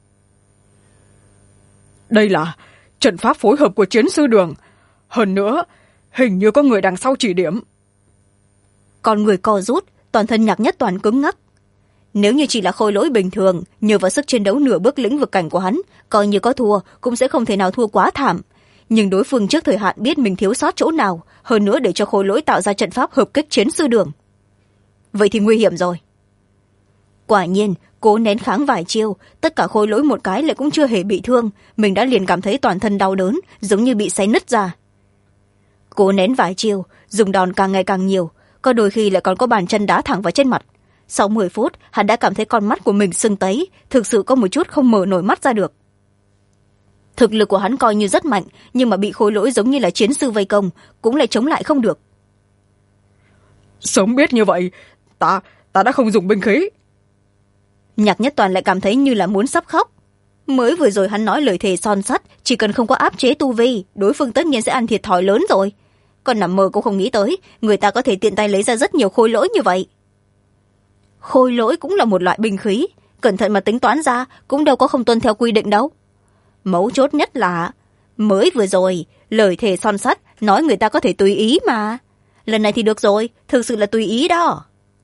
đây là trận pháp phối hợp của chiến sư đường, hơn nữa hình như có người đằng sau chỉ điểm. Con người co rút, toàn thân Nhạc Nhất Toàn cứng ngắc. Nếu như chỉ là khôi lỗi bình thường, nhờ vào sức chiến đấu nửa bước lĩnh vực cảnh của hắn, coi như có thua cũng sẽ không thể nào thua quá thảm. Nhưng đối phương trước thời hạn biết mình thiếu sót chỗ nào, hơn nữa để cho khôi lỗi tạo ra trận pháp hợp kích chiến sư đường. Vậy thì nguy hiểm rồi. Quả nhiên, cố nén kháng vài chiêu, tất cả khôi lỗi một cái lại cũng chưa hề bị thương, mình đã liền cảm thấy toàn thân đau đớn, giống như bị xé nứt ra. Cố nén vài chiêu, dùng đòn càng ngày càng nhiều, có đôi khi lại còn có bàn chân đá thẳng vào trên mặt. Sau 10 phút, hắn đã cảm thấy con mắt của mình sưng tấy, thực sự có một chút không mở nổi mắt ra được. Thực lực của hắn coi như rất mạnh, nhưng mà bị khối lỗi giống như là chiến sư vây công, cũng lại chống lại không được. Sớm biết như vậy, ta đã không dùng binh khí. Nhạc Nhất Toàn lại cảm thấy như là muốn sắp khóc. Mới vừa rồi hắn nói lời thề son sắt, chỉ cần không có áp chế tu vi, đối phương tất nhiên sẽ ăn thiệt thòi lớn rồi. Còn nằm mơ cũng không nghĩ tới, người ta có thể tiện tay lấy ra rất nhiều khôi lỗi như vậy. Khôi lỗi cũng là một loại binh khí, cẩn thận mà tính toán ra cũng đâu có không tuân theo quy định đâu. Mấu chốt nhất là mới vừa rồi lời thề son sắt nói người ta có thể tùy ý mà. Lần này thì được rồi, thực sự là tùy ý đó.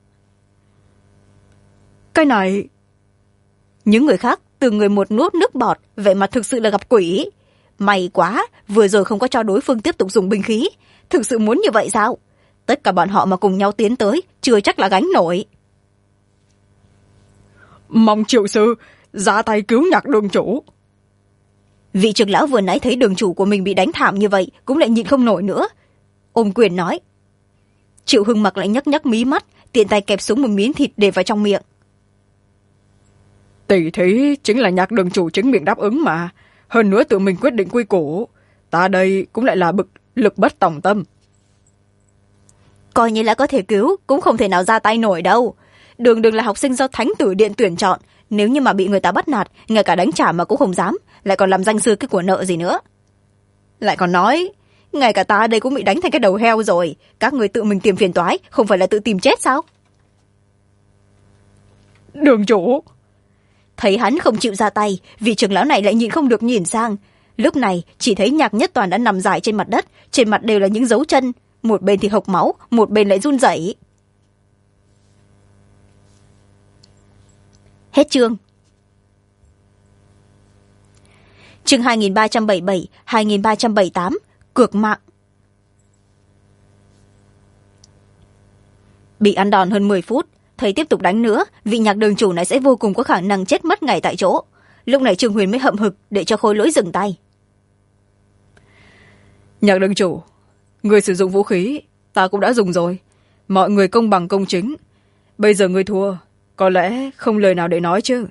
Cái này... Những người khác từng người một nuốt nước bọt, vẻ mặt thực sự là gặp quỷ. May quá, vừa rồi không có cho đối phương tiếp tục dùng binh khí. Thực sự muốn như vậy sao? Tất cả bọn họ mà cùng nhau tiến tới, chưa chắc là gánh nổi. Mong Triệu sư ra tay cứu Nhạc đường chủ. Vị trưởng lão vừa nãy thấy đường chủ của mình bị đánh thảm như vậy, cũng lại nhịn không nổi nữa. Ôm quyền nói. Triệu Hưng Mặc lại nhấc nhấc mí mắt, tiện tay kẹp xuống một miếng thịt để vào trong miệng. Tỷ thí chính là Nhạc đường chủ chính miệng đáp ứng mà, hơn nữa tự mình quyết định quy củ, ta đây cũng lại là lực bất tòng tâm. Coi như là có thể cứu, cũng không thể nào ra tay nổi đâu. Đường Đường là học sinh do Thánh Tử Điện tuyển chọn, nếu như mà bị người ta bắt nạt, ngay cả đánh trả mà cũng không dám, lại còn làm danh sư cái của nợ gì nữa. Lại còn nói, ngay cả ta đây cũng bị đánh thành cái đầu heo rồi, các người tự mình tìm phiền toái, không phải là tự tìm chết sao? Đường chủ. Thấy hắn không chịu ra tay, vị trưởng lão này lại nhịn không được nhìn sang. Lúc này chỉ thấy Nhạc Nhất Toàn đã nằm dài trên mặt đất, trên mặt đều là những dấu chân, một bên thì hộc máu, một bên lại run rẩy. Hết chương. Chương 2377, 2378, cược mạng. Bị ăn đòn hơn 10 phút, thấy tiếp tục đánh nữa, vị Nhạc đường chủ này sẽ vô cùng có khả năng chết mất ngay tại chỗ. Lúc này Trương Huyền mới hậm hực để cho khôi lỗi dừng tay. Nhạc đường chủ, người sử dụng vũ khí, ta cũng đã dùng rồi. Mọi người công bằng công chính. Bây giờ người thua, có lẽ không lời nào để nói chứ.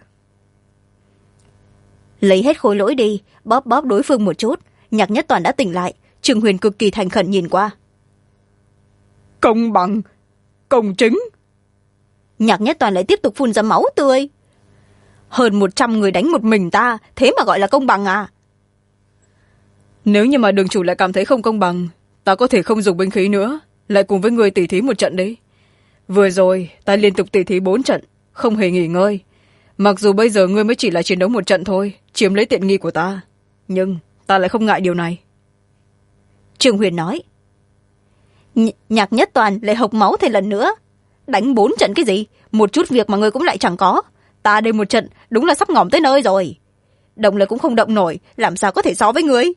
Lấy hết khối lỗi đi, bóp bóp đối phương một chút. Nhạc Nhất Toàn đã tỉnh lại, Trương Huyền cực kỳ thành khẩn nhìn qua. Công bằng, công chính. Nhạc Nhất Toàn lại tiếp tục phun ra máu tươi. Hơn 100 người đánh một mình ta, thế mà gọi là công bằng à? Nếu như mà đường chủ lại cảm thấy không công bằng, ta có thể không dùng binh khí nữa, lại cùng với người tỉ thí một trận đấy. Vừa rồi ta liên tục tỉ thí 4 trận, không hề nghỉ ngơi. Mặc dù bây giờ ngươi mới chỉ là chiến đấu một trận thôi, chiếm lấy tiện nghi của ta, nhưng ta lại không ngại điều này. Trương Huyền nói. Nhạc Nhất Toàn lại hộc máu thêm lần nữa. Đánh 4 trận cái gì, một chút việc mà ngươi cũng lại chẳng có. Ta đây một trận đúng là sắp ngỏm tới nơi rồi. Động lại cũng không động nổi, làm sao có thể so với ngươi?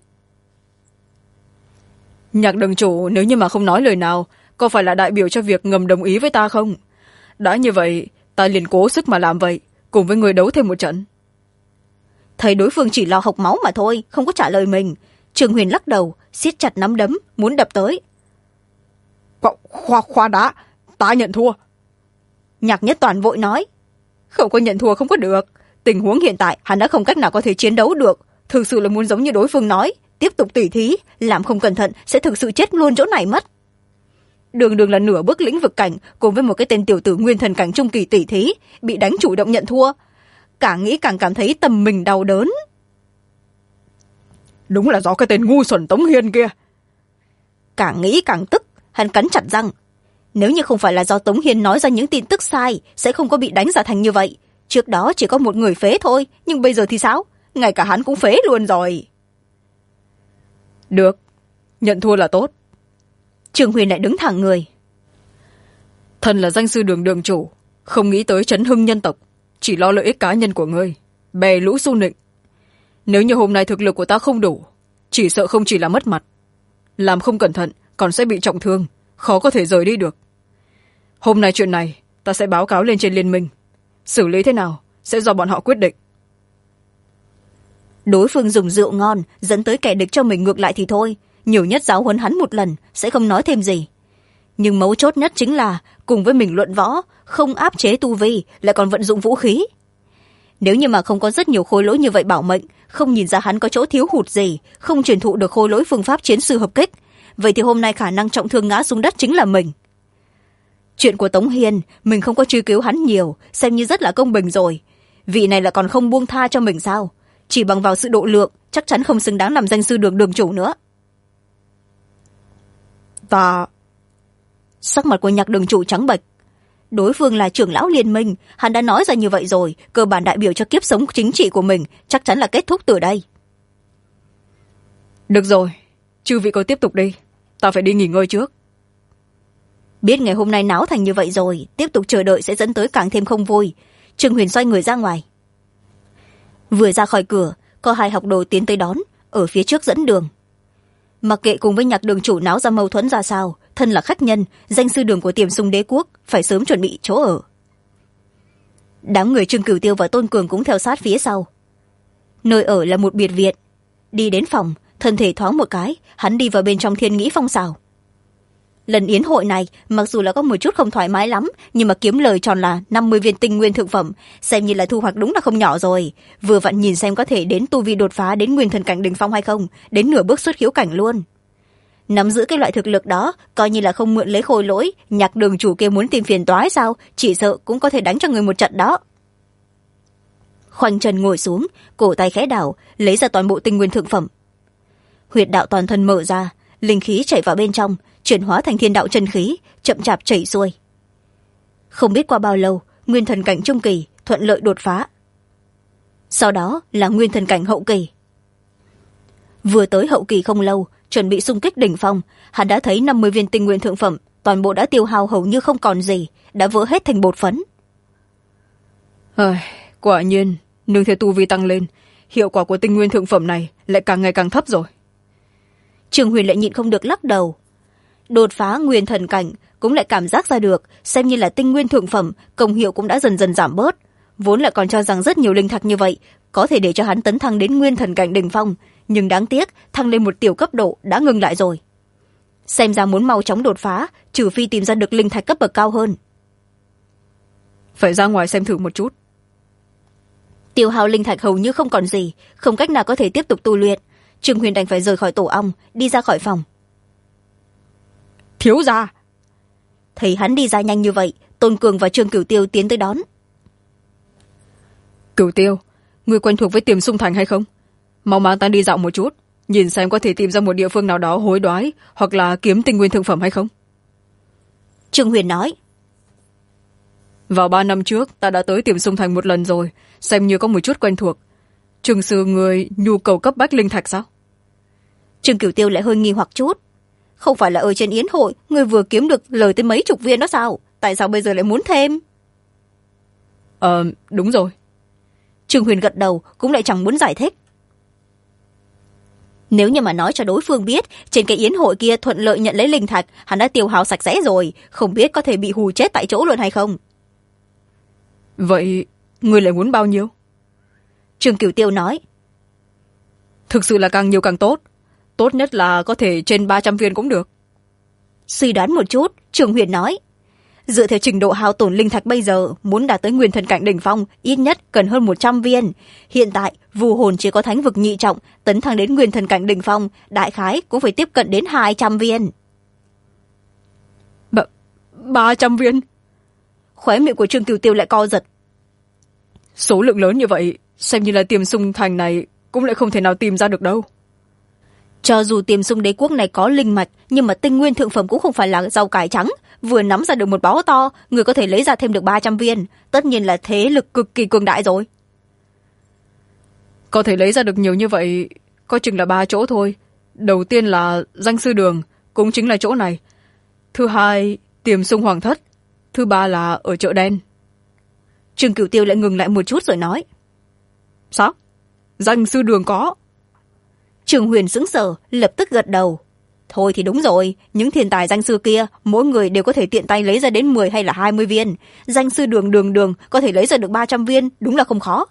Nhạc đường chủ nếu như mà không nói lời nào, có phải là đại biểu cho việc ngầm đồng ý với ta không? Đã như vậy, ta liền cố sức mà làm vậy, cùng với người đấu thêm một trận. Thấy đối phương chỉ lo hộc máu mà thôi, không có trả lời mình. Trương Huyền lắc đầu, siết chặt nắm đấm, muốn đập tới. Khoa đã, ta nhận thua. Nhạc Nhất Toàn vội nói. Không có nhận thua không có được. Tình huống hiện tại hắn đã không cách nào có thể chiến đấu được. Thực sự là muốn giống như đối phương nói, tiếp tục tỉ thí, làm không cẩn thận sẽ thực sự chết luôn chỗ này mất. Đường đường là nửa bước lĩnh vực cảnh, cùng với một cái tên tiểu tử nguyên thần cảnh trung kỳ tỉ thí, bị đánh chủ động nhận thua. Càng nghĩ càng cảm thấy tâm mình đau đớn. Đúng là do cái tên ngu xuẩn Tống Hiên kia. Càng nghĩ càng tức, hắn cắn chặt răng. Nếu như không phải là do Tống Hiên nói ra những tin tức sai, sẽ không có bị đánh ra thành như vậy. Trước đó chỉ có một người phế thôi, nhưng bây giờ thì sao? Ngay cả hắn cũng phế luôn rồi. Được, nhận thua là tốt. Trương Huyền lại đứng thẳng người. Thần là danh sư đường đường chủ, không nghĩ tới chấn hưng nhân tộc, chỉ lo lợi ích cá nhân của ngươi, bè lũ xu nịnh. Nếu như hôm nay thực lực của ta không đủ, chỉ sợ không chỉ là mất mặt, làm không cẩn thận còn sẽ bị trọng thương, khó có thể rời đi được. Hôm nay chuyện này ta sẽ báo cáo lên trên liên minh, xử lý thế nào sẽ do bọn họ quyết định. Đối phương dùng rượu ngon dẫn tới kẻ địch cho mình ngược lại thì thôi, nhiều nhất giáo huấn hắn một lần, sẽ không nói thêm gì. Nhưng mấu chốt nhất chính là cùng với mình luận võ, không áp chế tu vi, lại còn vận dụng vũ khí. Nếu như mà không có rất nhiều khối lỗi như vậy bảo mệnh, không nhìn ra hắn có chỗ thiếu hụt gì, không truyền thụ được khối lỗi phương pháp chiến sư hợp kích, vậy thì hôm nay khả năng trọng thương ngã xuống đất chính là mình. Chuyện của Tống Hiên, mình không có truy cứu hắn nhiều, xem như rất là công bình rồi. Vị này là còn không buông tha cho mình sao? Chỉ bằng vào sự độ lượng, chắc chắn không xứng đáng làm danh sư đường đường chủ nữa. Sắc mặt của Nhạc đường chủ trắng bệch. Đối phương là trưởng lão liên minh, hắn đã nói ra như vậy rồi, cơ bản đại biểu cho kiếp sống chính trị của mình, chắc chắn là kết thúc từ đây. Được rồi, chư vị có tiếp tục đi, ta phải đi nghỉ ngơi trước. Biết ngày hôm nay náo thành như vậy rồi, tiếp tục chờ đợi sẽ dẫn tới càng thêm không vui. Trương Huyền xoay người ra ngoài. Vừa ra khỏi cửa, có hai học đồ tiến tới đón, ở phía trước dẫn đường. Mặc kệ cùng với Nhạc đường chủ náo ra mâu thuẫn ra sao, thân là khách nhân, danh sư đường của Tiềm Sung Đế quốc, phải sớm chuẩn bị chỗ ở. Đám người Trương Cửu Tiêu và Tôn Cường cũng theo sát phía sau. Nơi ở là một biệt viện. Đi đến phòng, thân thể thoáng một cái, hắn đi vào bên trong Thiên Nghĩ Phong xào. Lần yến hội này, mặc dù là có một chút không thoải mái lắm, nhưng mà kiếm lời tròn là 50 viên tinh nguyên thượng phẩm, xem như là thu hoạch đúng là không nhỏ rồi. Vừa vặn nhìn xem có thể đến tu vi đột phá đến nguyên thần cảnh đỉnh phong hay không, đến nửa bước xuất khiếu cảnh luôn. Nắm giữ cái loại thực lực đó, coi như là không mượn lấy khôi lỗi, Nhạc đường chủ kia muốn tìm phiền toái sao, chỉ sợ cũng có thể đánh cho người một trận đó. Khoanh chân ngồi xuống, cổ tay khẽ đảo, lấy ra toàn bộ tinh nguyên thượng phẩm. Huyệt đạo toàn thân mở ra, linh khí chảy vào bên trong, chuyển hóa thành thiên đạo chân khí, chậm chạp chảy xuôi. Không biết qua bao lâu, nguyên thần cảnh trung kỳ thuận lợi đột phá. Sau đó là nguyên thần cảnh hậu kỳ. Vừa tới hậu kỳ không lâu, chuẩn bị xung kích đỉnh phong, hắn đã thấy 50 viên tinh nguyên thượng phẩm, toàn bộ đã tiêu hao hầu như không còn gì, đã vỡ hết thành bột phấn. Quả nhiên, nương theo tu vi tăng lên, hiệu quả của tinh nguyên thượng phẩm này lại càng ngày càng thấp rồi. Trương Huyền lại nhịn không được lắc đầu. Đột phá nguyên thần cảnh cũng lại cảm giác ra được, xem như là tinh nguyên thượng phẩm, công hiệu cũng đã dần dần giảm bớt. Vốn lại còn cho rằng rất nhiều linh thạch như vậy có thể để cho hắn tấn thăng đến nguyên thần cảnh đỉnh phong, nhưng đáng tiếc thăng lên một tiểu cấp độ đã ngừng lại rồi. Xem ra muốn mau chóng đột phá, trừ phi tìm ra được linh thạch cấp bậc cao hơn. Phải ra ngoài xem thử một chút. Tiêu hao linh thạch hầu như không còn gì, không cách nào có thể tiếp tục tu luyện. Trương Huyền đành phải rời khỏi tổ ong, đi ra khỏi phòng. Thiếu gia! Thấy hắn đi ra nhanh như vậy, Tôn Cường và Trương Cửu Tiêu tiến tới đón. Cửu Tiêu, người quen thuộc với Tiềm Sung Thành hay không? Mau mang ta đi dạo một chút, nhìn xem có thể tìm ra một địa phương nào đó hối đoái hoặc là kiếm tinh nguyên thượng phẩm hay không. Trương Huyền nói. Vào 3 năm trước ta đã tới Tiềm Sung Thành một lần rồi, xem như có một chút quen thuộc. Trương sư người nhu cầu cấp bách linh thạch sao? Trương Cửu Tiêu lại hơi nghi hoặc chút. Không phải là ở trên yến hội người vừa kiếm được lời tới mấy chục viên đó sao? Tại sao bây giờ lại muốn thêm? Đúng rồi. Trương Huyền gật đầu, cũng lại chẳng muốn giải thích. Nếu như mà nói cho đối phương biết trên cái yến hội kia thuận lợi nhận lấy linh thạch, hắn đã tiêu hao sạch sẽ rồi, không biết có thể bị hù chết tại chỗ luôn hay không. Vậy người lại muốn bao nhiêu? Trương Cửu Tiêu nói. Thực sự là càng nhiều càng tốt, tốt nhất là có thể trên 300 viên cũng được. Suy đoán một chút, Trường Huyền nói, dựa theo trình độ hao tổn linh thạch bây giờ, muốn đạt tới nguyên thần cảnh đỉnh phong ít nhất cần hơn 100 viên. Hiện tại vu hồn chỉ có thánh vực nhị trọng, tấn thăng đến nguyên thần cảnh đỉnh phong đại khái cũng phải tiếp cận đến 200 viên. 300 viên? Khóe miệng của Trương Cửu Tiêu lại co giật. Số lượng lớn như vậy, xem như là Tiềm Sung Thành này cũng lại không thể nào tìm ra được đâu. Cho dù Tiềm Sung Đế quốc này có linh mạch, nhưng mà tinh nguyên thượng phẩm cũng không phải là rau cải trắng. Vừa nắm ra được một báu to, người có thể lấy ra thêm được 300 viên. Tất nhiên là thế lực cực kỳ cường đại rồi. Có thể lấy ra được nhiều như vậy, có chừng là 3 chỗ thôi. Đầu tiên là Danh Sư Đường, cũng chính là chỗ này. Thứ hai, Tiềm Sung Hoàng Thất. Thứ ba là ở chợ đen. Trương Cửu Tiêu lại ngừng lại một chút rồi nói, sao? Danh Sư Đường có? Trường Huyền sững sờ, lập tức gật đầu. Thôi thì đúng rồi, những thiên tài danh sư kia mỗi người đều có thể tiện tay lấy ra đến 10 hay là 20 viên. Danh sư đường có thể lấy ra được 300 viên, đúng là không khó.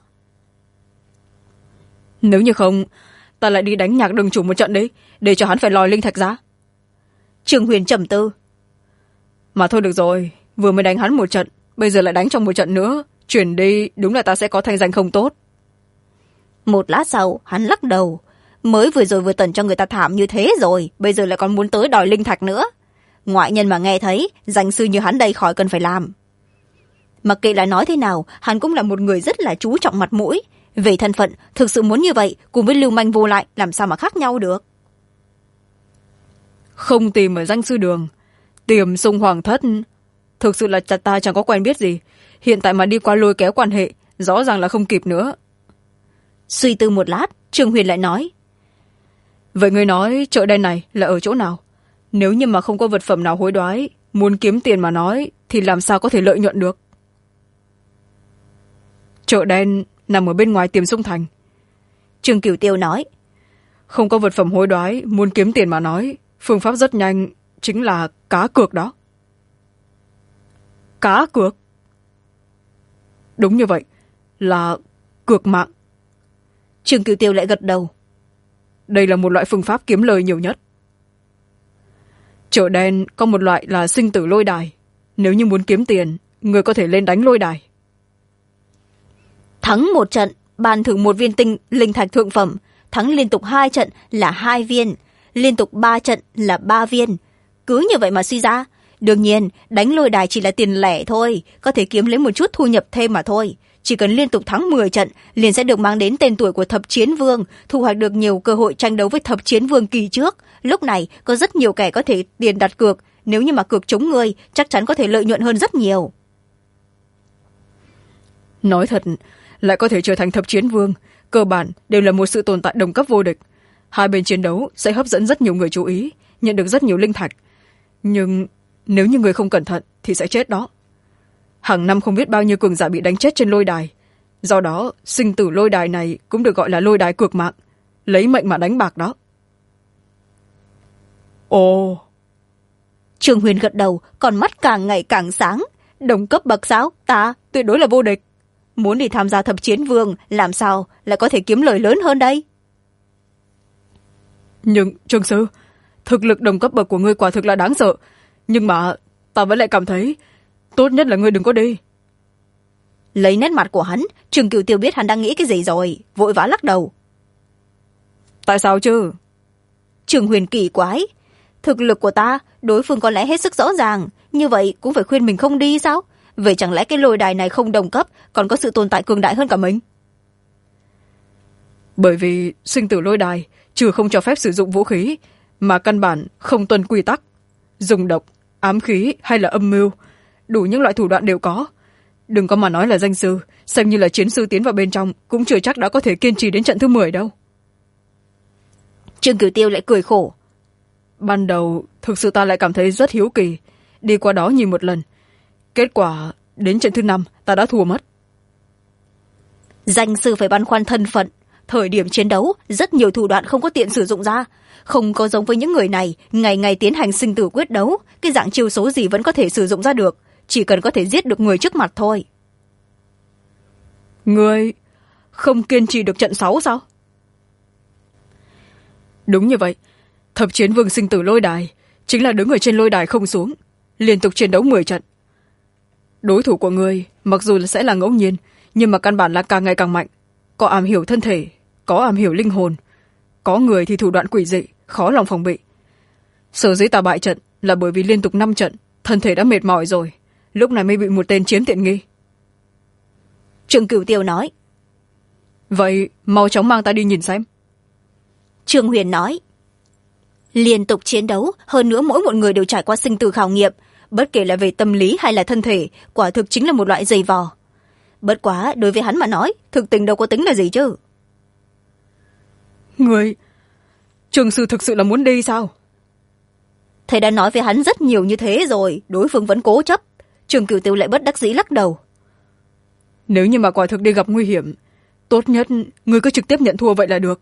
Nếu như không, ta lại đi đánh Nhạc Đường chủ một trận đấy, để cho hắn phải lòi linh thạch ra. Trường Huyền trầm tư. Mà thôi được rồi, vừa mới đánh hắn một trận, bây giờ lại đánh trong một trận nữa, chuyển đi đúng là ta sẽ có thanh danh không tốt. Một lát sau, hắn lắc đầu. Mới vừa rồi vừa tẩn cho người ta thảm như thế rồi, bây giờ lại còn muốn tới đòi linh thạch nữa. Ngoại nhân mà nghe thấy, danh sư như hắn đây khỏi cần phải làm. Mặc kệ là nói thế nào, hắn cũng là một người rất là chú trọng mặt mũi. Về thân phận, thực sự muốn như vậy, cùng với lưu manh vô lại, làm sao mà khác nhau được. Không tìm ở Danh Sư Đường, Tiềm Sung Hoàng Thất, thực sự là ta chẳng có quen biết gì. Hiện tại mà đi qua lôi kéo quan hệ, rõ ràng là không kịp nữa. Suy tư một lát, Trường Huyền lại nói, vậy ngươi nói chợ đen này là ở chỗ nào? Nếu như mà không có vật phẩm nào hối đoái, muốn kiếm tiền mà nói, thì làm sao có thể lợi nhuận được? Chợ đen nằm ở bên ngoài Tiềm Sung Thành. Trương Cửu Tiêu nói, không có vật phẩm hối đoái, muốn kiếm tiền mà nói, phương pháp rất nhanh, chính là cá cược đó. Cá cược? Đúng như vậy, là cược mạng. Trương Cửu Tiêu lại gật đầu. Đây là một loại phương pháp kiếm lời nhiều nhất. Chợ đen có một loại là sinh tử lôi đài. Nếu như muốn kiếm tiền, người có thể lên đánh lôi đài. Thắng một trận, ban thưởng 1 viên tinh linh thạch thượng phẩm. Thắng liên tục 2 trận là 2 viên. Liên tục 3 trận là 3 viên. Cứ như vậy mà suy ra. Đương nhiên, đánh lôi đài chỉ là tiền lẻ thôi. Có thể kiếm lấy một chút thu nhập thêm mà thôi. Chỉ cần liên tục thắng 10 trận, liền sẽ được mang đến tên tuổi của Thập Chiến Vương, thu hoạch được nhiều cơ hội tranh đấu với Thập Chiến Vương kỳ trước. Lúc này, có rất nhiều kẻ có thể tiền đặt cược. Nếu như mà cược trúng người, chắc chắn có thể lợi nhuận hơn rất nhiều. Nói thật, lại có thể trở thành Thập Chiến Vương, cơ bản đều là một sự tồn tại đồng cấp vô địch. Hai bên chiến đấu sẽ hấp dẫn rất nhiều người chú ý, nhận được rất nhiều linh thạch. Nhưng nếu như người không cẩn thận thì sẽ chết đó. Hàng năm không biết bao nhiêu cường giả bị đánh chết trên lôi đài. Do đó, sinh tử lôi đài này cũng được gọi là lôi đài cược mạng, lấy mệnh mà đánh bạc đó. Ồ! Trường Huyền gật đầu, còn mắt càng ngày càng sáng. Đồng cấp bậc sao? Ta tuyệt đối là vô địch. Muốn đi tham gia Thập Chiến Vương, làm sao lại có thể kiếm lời lớn hơn đây? Nhưng, Trương Sư, thực lực đồng cấp bậc của ngươi quả thực là đáng sợ. Nhưng mà, ta vẫn lại cảm thấy, tốt nhất là ngươi đừng có đi. Lấy nét mặt của hắn, Trương Cửu Tiêu biết hắn đang nghĩ cái gì rồi, vội vã lắc đầu. Tại sao chứ? Trường Huyền kỳ quái. Thực lực của ta, đối phương có lẽ hết sức rõ ràng, như vậy cũng phải khuyên mình không đi sao? Vậy chẳng lẽ cái lôi đài này không đồng cấp, còn có sự tồn tại cường đại hơn cả mình? Bởi vì sinh tử lôi đài trừ không cho phép sử dụng vũ khí, mà căn bản không tuân quy tắc. Dùng độc, ám khí hay là âm mưu, đủ những loại thủ đoạn đều có. Đừng có mà nói là danh sư, xem như là chiến sư tiến vào bên trong cũng chưa chắc đã có thể kiên trì đến trận thứ 10 đâu. Trương Cửu Tiêu lại cười khổ. Ban đầu thực sự ta lại cảm thấy rất hiếu kỳ, đi qua đó nhìn một lần. Kết quả đến trận thứ 5 ta đã thua mất. Danh sư phải băn khoăn thân phận. Thời điểm chiến đấu, rất nhiều thủ đoạn không có tiện sử dụng ra. Không có giống với những người này, ngày ngày tiến hành sinh tử quyết đấu, cái dạng chiêu số gì vẫn có thể sử dụng ra được. Chỉ cần có thể giết được người trước mặt thôi. Ngươi không kiên trì được trận 6 sao? Đúng như vậy. Thập Chiến Vương sinh tử lôi đài chính là đứng ở trên lôi đài không xuống, liên tục chiến đấu 10 trận. Đối thủ của ngươi mặc dù sẽ là ngẫu nhiên, nhưng mà căn bản là càng ngày càng mạnh, có am hiểu thân thể, có am hiểu linh hồn, có người thì thủ đoạn quỷ dị, khó lòng phòng bị. Sở dĩ ta bại trận là bởi vì liên tục 5 trận, thân thể đã mệt mỏi rồi, lúc này mới bị một tên chiếm tiện nghi. Trương Cửu Tiêu nói. Vậy mau chóng mang ta đi nhìn xem. Trương Huyền nói. Liên tục chiến đấu, hơn nữa mỗi một người đều trải qua sinh tử khảo nghiệm, bất kể là về tâm lý hay là thân thể, quả thực chính là một loại giày vò. Bất quá đối với hắn mà nói, thực tình đâu có tính là gì chứ. Người Trường sư thực sự là muốn đi sao? Thầy đã nói với hắn rất nhiều như thế rồi, đối phương vẫn cố chấp. Trương Cửu Tiêu lại bất đắc dĩ lắc đầu. Nếu như mà quả thực đi gặp nguy hiểm, tốt nhất người cứ trực tiếp nhận thua vậy là được.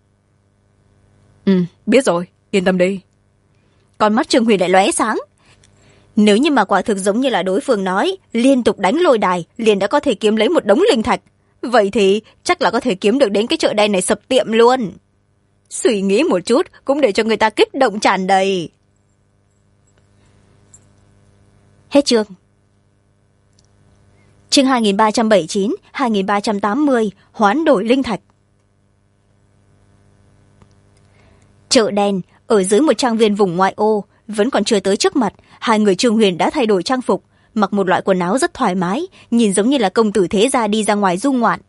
Biết rồi, yên tâm đi. Con mắt Trương Huyền lại lóe sáng. Nếu như mà quả thực giống như là đối phương nói, liên tục đánh lôi đài liền đã có thể kiếm lấy một đống linh thạch, vậy thì chắc là có thể kiếm được đến cái chợ đen này sập tiệm luôn. Suy nghĩ một chút cũng để cho người ta kích động tràn đầy. Hết chương. Chương 2379, 2380, hoán đổi linh thạch. Chợ đen ở dưới một trang viên vùng ngoại ô, vẫn còn chưa tới trước mặt, hai người Trương Huyền đã thay đổi trang phục, mặc một loại quần áo rất thoải mái, nhìn giống như là công tử thế gia đi ra ngoài du ngoạn.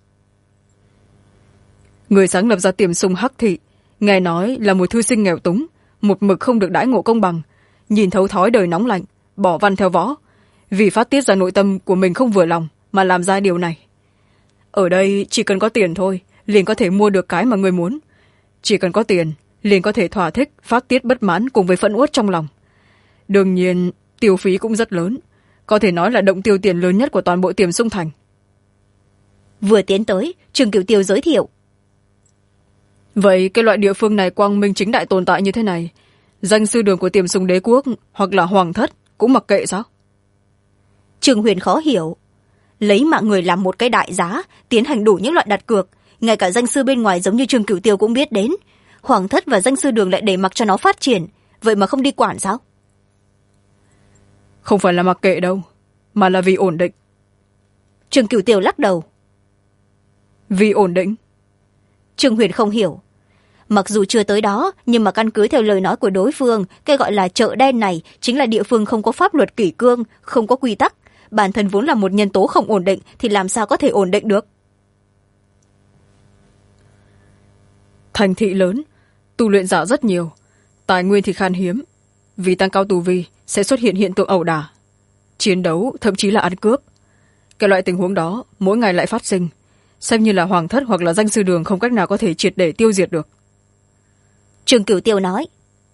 Người sáng lập ra tiệm sung Hắc Thị, nghe nói là một thư sinh nghèo túng, một mực không được đãi ngộ công bằng, nhìn thấu thói đời nóng lạnh, bỏ văn theo võ, vì phát tiết ra nội tâm của mình không vừa lòng mà làm ra điều này. Ở đây chỉ cần có tiền thôi, liền có thể mua được cái mà người muốn. Chỉ cần có tiền, liền có thể thỏa thích phát tiết bất mãn cùng với phẫn uất trong lòng. Đương nhiên, tiêu phí cũng rất lớn, có thể nói là động tiêu tiền lớn nhất của toàn bộ tiệm sung thành. Vừa tiến tới, Trương Cửu Tiêu giới thiệu. Vậy cái loại địa phương này quang minh chính đại tồn tại như thế này, danh sư đường của tiệm sung Đế Quốc hoặc là Hoàng Thất cũng mặc kệ sao? Trương Huyền khó hiểu. Lấy mạng người làm một cái đại giá, tiến hành đủ những loại đặt cược, ngay cả danh sư bên ngoài giống như Trương Cửu Tiêu cũng biết đến. Hoàng Thất và danh sư đường lại để mặc cho nó phát triển, vậy mà không đi quản sao? Không phải là mặc kệ đâu, mà là vì ổn định. Trương Cửu Tiêu lắc đầu. Vì ổn định? Trương Huyền không hiểu. Mặc dù chưa tới đó, nhưng mà căn cứ theo lời nói của đối phương, cái gọi là chợ đen này chính là địa phương không có pháp luật kỷ cương, không có quy tắc. Bản thân vốn là một nhân tố không ổn định thì làm sao có thể ổn định được? Thành thị lớn, tu luyện giả rất nhiều, tài nguyên thì khan hiếm. Vì tăng cao tu vi sẽ xuất hiện hiện tượng ẩu đả, chiến đấu, thậm chí là ăn cướp. Cái loại tình huống đó mỗi ngày lại phát sinh, xem như là Hoàng Thất hoặc là danh sư đường không cách nào có thể triệt để tiêu diệt được. Trương Cửu Tiêu nói.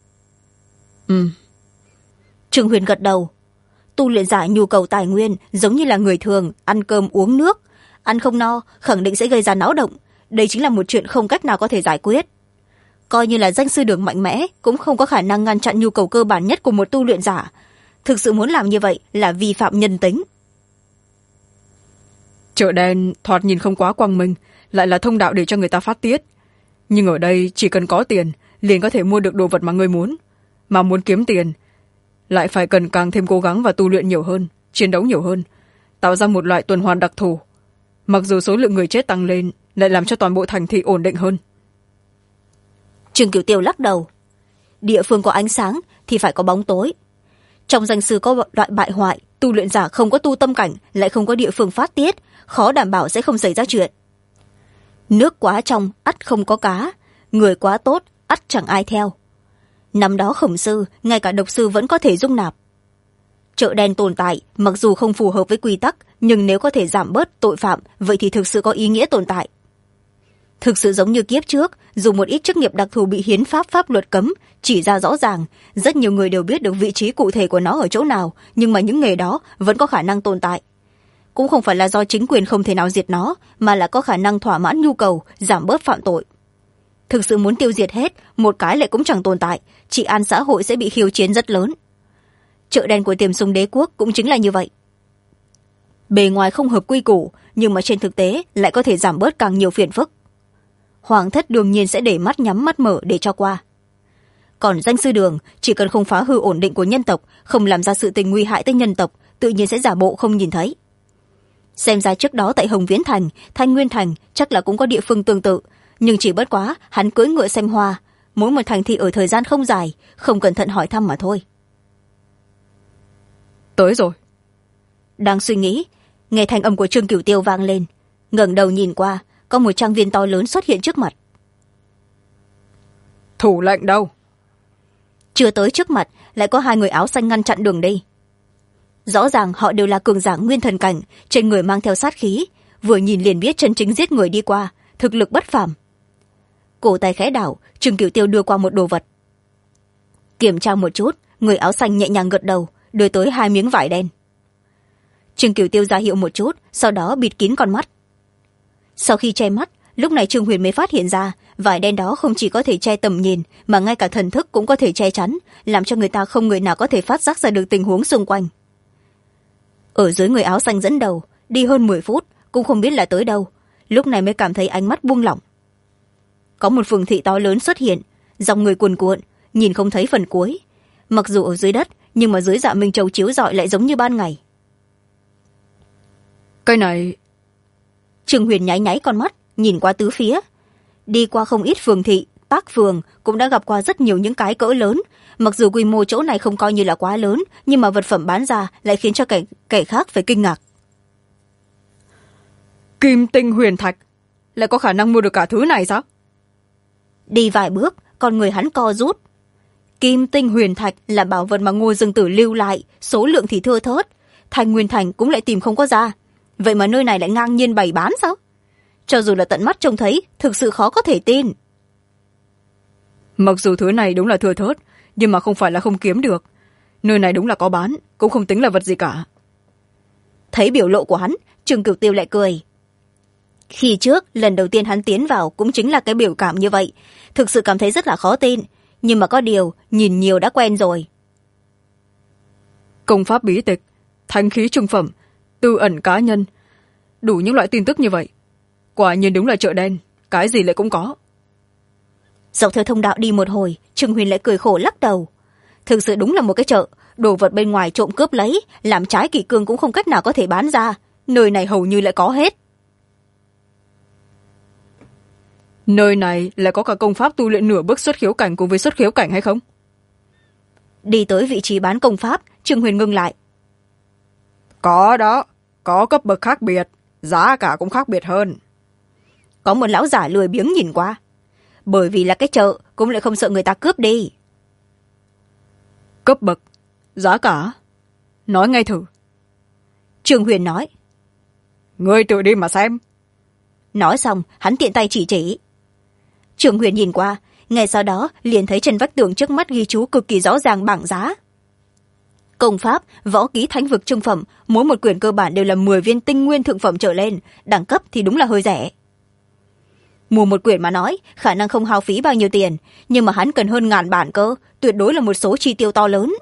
Trương Huyền gật đầu. Tu luyện giả nhu cầu tài nguyên giống như là người thường ăn cơm uống nước, ăn không no khẳng định sẽ gây ra náo động. Đây chính là một chuyện không cách nào có thể giải quyết. Coi như là danh sư đường mạnh mẽ cũng không có khả năng ngăn chặn nhu cầu cơ bản nhất của một tu luyện giả. Thực sự muốn làm như vậy là vi phạm nhân tính. Chợ đen thoạt nhìn không quá quang minh, lại là thông đạo để cho người ta phát tiết. Nhưng ở đây chỉ cần có tiền liền có thể mua được đồ vật mà người muốn. Mà muốn kiếm tiền lại phải cần càng thêm cố gắng và tu luyện nhiều hơn, chiến đấu nhiều hơn, tạo ra một loại tuần hoàn đặc thù. Mặc dù số lượng người chết tăng lên, lại làm cho toàn bộ thành thị ổn định hơn. Trương Cửu Tiêu lắc đầu. Địa phương có ánh sáng thì phải có bóng tối. Trong danh sư có loại bại hoại, tu luyện giả không có tu tâm cảnh, lại không có địa phương phát tiết, khó đảm bảo sẽ không xảy ra chuyện. Nước quá trong, ắt không có cá. Người quá tốt, ắt chẳng ai theo. Năm đó Khổng Sư, ngay cả độc sư vẫn có thể dung nạp. Chợ đen tồn tại, mặc dù không phù hợp với quy tắc, nhưng nếu có thể giảm bớt tội phạm, vậy thì thực sự có ý nghĩa tồn tại. Thực sự giống như kiếp trước, dù một ít chức nghiệp đặc thù bị hiến pháp luật cấm, chỉ ra rõ ràng, rất nhiều người đều biết được vị trí cụ thể của nó ở chỗ nào, nhưng mà những nghề đó vẫn có khả năng tồn tại. Cũng không phải là do chính quyền không thể nào diệt nó, mà là có khả năng thỏa mãn nhu cầu, giảm bớt phạm tội. Thực sự muốn tiêu diệt hết, một cái lại cũng chẳng tồn tại, trị an xã hội sẽ bị khiêu chiến rất lớn. Chợ đen của tiềm sung Đế Quốc cũng chính là như vậy. Bề ngoài không hợp quy củ, nhưng mà trên thực tế lại có thể giảm bớt càng nhiều phiền phức. Hoàng Thất đương nhiên sẽ để mắt nhắm mắt mở để cho qua. còn danh sư Đường chỉ cần không phá hư ổn định của nhân tộc, không làm ra sự tình nguy hại tới nhân tộc, tự nhiên sẽ giả bộ không nhìn thấy. Xem ra trước đó tại Hồng Viễn Thành, Thanh Nguyên Thành chắc là cũng có địa phương tương tự, nhưng chỉ bất quá hắn cưỡi ngựa xem hoa, mỗi một thành thị ở thời gian không dài, không cẩn thận hỏi thăm mà thôi. Tới rồi. Đang suy nghĩ, nghe thanh âm của Trương Cửu Tiêu vang lên, ngẩng đầu nhìn qua, có một trang viên to lớn xuất hiện trước mặt. Thủ lệnh đâu? Chưa tới trước mặt lại có hai người áo xanh ngăn chặn đường đi. Rõ ràng họ đều là cường giả nguyên thần cảnh, trên người mang theo sát khí, vừa nhìn liền biết chân chính giết người đi qua, thực lực bất phàm. Cổ tay khẽ đảo, Trương Cửu Tiêu đưa qua một đồ vật. Kiểm tra một chút, người áo xanh nhẹ nhàng gật đầu, đưa tới hai miếng vải đen. Trương Cửu Tiêu ra hiệu một chút, sau đó bịt kín con mắt. Sau khi che mắt, lúc này Trương Huyền mới phát hiện ra vải đen đó không chỉ có thể che tầm nhìn, mà ngay cả thần thức cũng có thể che chắn, làm cho người ta không người nào có thể phát giác ra được tình huống xung quanh. Ở dưới người áo xanh dẫn đầu, đi hơn 10 phút cũng không biết là tới đâu, lúc này mới cảm thấy ánh mắt buông lỏng. Có một phường thị to lớn xuất hiện, dòng người cuồn cuộn, nhìn không thấy phần cuối. Mặc dù ở dưới đất, nhưng mà dưới dạ minh châu chiếu rọi lại giống như ban ngày. Cái này... Trương Huyền nháy nháy con mắt, nhìn qua tứ phía. Đi qua không ít phường thị, tác phường, cũng đã gặp qua rất nhiều những cái cỡ lớn. Mặc dù quy mô chỗ này không coi như là quá lớn, nhưng mà vật phẩm bán ra lại khiến cho kẻ khác phải kinh ngạc. Kim tinh huyền thạch lại có khả năng mua được cả thứ này sao? Đi vài bước, con người hắn co rút. Kim tinh huyền thạch là bảo vật mà Ngô Dương Tử lưu lại, số lượng thì thưa thớt. Thanh Nguyên Thành cũng lại tìm không có ra. Vậy mà nơi này lại ngang nhiên bày bán sao? Cho dù là tận mắt trông thấy, thực sự khó có thể tin. Mặc dù thứ này đúng là thưa thớt, nhưng mà không phải là không kiếm được. Nơi này đúng là có bán, cũng không tính là vật gì cả. Thấy biểu lộ của hắn, Trương Cửu Tiêu lại cười. Khi trước, lần đầu tiên hắn tiến vào cũng chính là cái biểu cảm như vậy. Thực sự cảm thấy rất là khó tin. Nhưng mà có điều, nhìn nhiều đã quen rồi. Công pháp bí tịch, thanh khí trung phẩm, tư ẩn cá nhân, đủ những loại tin tức như vậy. Quả nhiên đúng là chợ đen, cái gì lại cũng có. Dọc theo thông đạo đi một hồi, Trương Huyền lại cười khổ lắc đầu. Thực sự đúng là một cái chợ, đồ vật bên ngoài trộm cướp lấy, làm trái kỷ cương cũng không cách nào có thể bán ra. Nơi này hầu như lại có hết. Nơi này lại có cả công pháp tu luyện nửa bước xuất khiếu cảnh cùng với xuất khiếu cảnh hay không? Đi tới vị trí bán công pháp, Trương Huyền ngưng lại. Có đó, có cấp bậc khác biệt, giá cả cũng khác biệt hơn. Có một lão giả lười biếng nhìn qua. Bởi vì là cái chợ, cũng lại không sợ người ta cướp đi. Cấp bậc, giá cả, nói ngay thử. Trương Huyền nói. Ngươi tự đi mà xem. Nói xong, hắn tiện tay chỉ chỉ. Trương Huyền nhìn qua, ngay sau đó liền thấy trên vách tường trước mắt ghi chú cực kỳ rõ ràng bảng giá. Công pháp, võ ký thánh vực trung phẩm, mỗi một quyển cơ bản đều là 10 viên tinh nguyên thượng phẩm trở lên, đẳng cấp thì đúng là hơi rẻ. Mua một quyển mà nói, khả năng không hao phí bao nhiêu tiền, nhưng mà hắn cần hơn 1000 bản cơ, tuyệt đối là một số chi tiêu to lớn.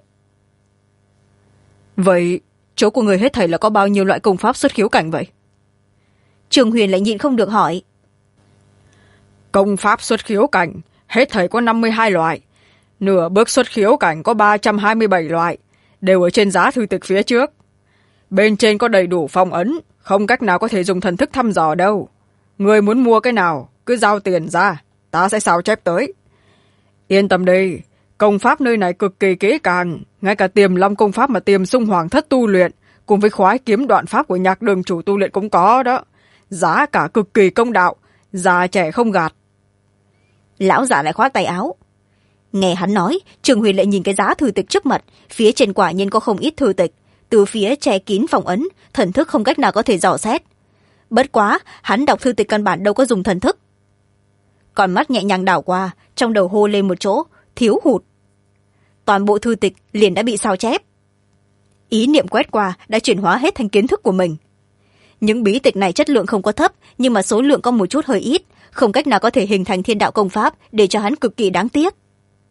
Vậy, chỗ của người hết thảy là có bao nhiêu loại công pháp xuất khiếu cảnh vậy? Trương Huyền lại nhịn không được hỏi. Công pháp xuất khiếu cảnh, hết thảy có 52 loại. Nửa bước xuất khiếu cảnh có 327 loại, đều ở trên giá thư tịch phía trước. Bên trên có đầy đủ phong ấn, không cách nào có thể dùng thần thức thăm dò đâu. Người muốn mua cái nào, cứ giao tiền ra, ta sẽ sao chép tới. Yên tâm đi, công pháp nơi này cực kỳ kỹ càng, ngay cả Tiềm Long công pháp mà Tiềm Xung Hoàng thất tu luyện, cùng với khoái kiếm đoạn pháp của Nhạc Đường chủ tu luyện cũng có đó. Giá cả cực kỳ công đạo, già trẻ không gạt. Lão giả lại khoác tay áo. Nghe hắn nói, Trương Huyền lại nhìn cái giá thư tịch trước mặt, phía trên quả nhiên có không ít thư tịch, từ phía che kín phong ấn, thần thức không cách nào có thể dò xét. Bất quá, hắn đọc thư tịch căn bản đâu có dùng thần thức. Còn mắt nhẹ nhàng đảo qua, trong đầu hô lên một chỗ, thiếu hụt. Toàn bộ thư tịch liền đã bị sao chép. Ý niệm quét qua đã chuyển hóa hết thành kiến thức của mình. Những bí tịch này chất lượng không có thấp, nhưng mà số lượng có một chút hơi ít, không cách nào có thể hình thành thiên đạo công pháp, để cho hắn cực kỳ đáng tiếc.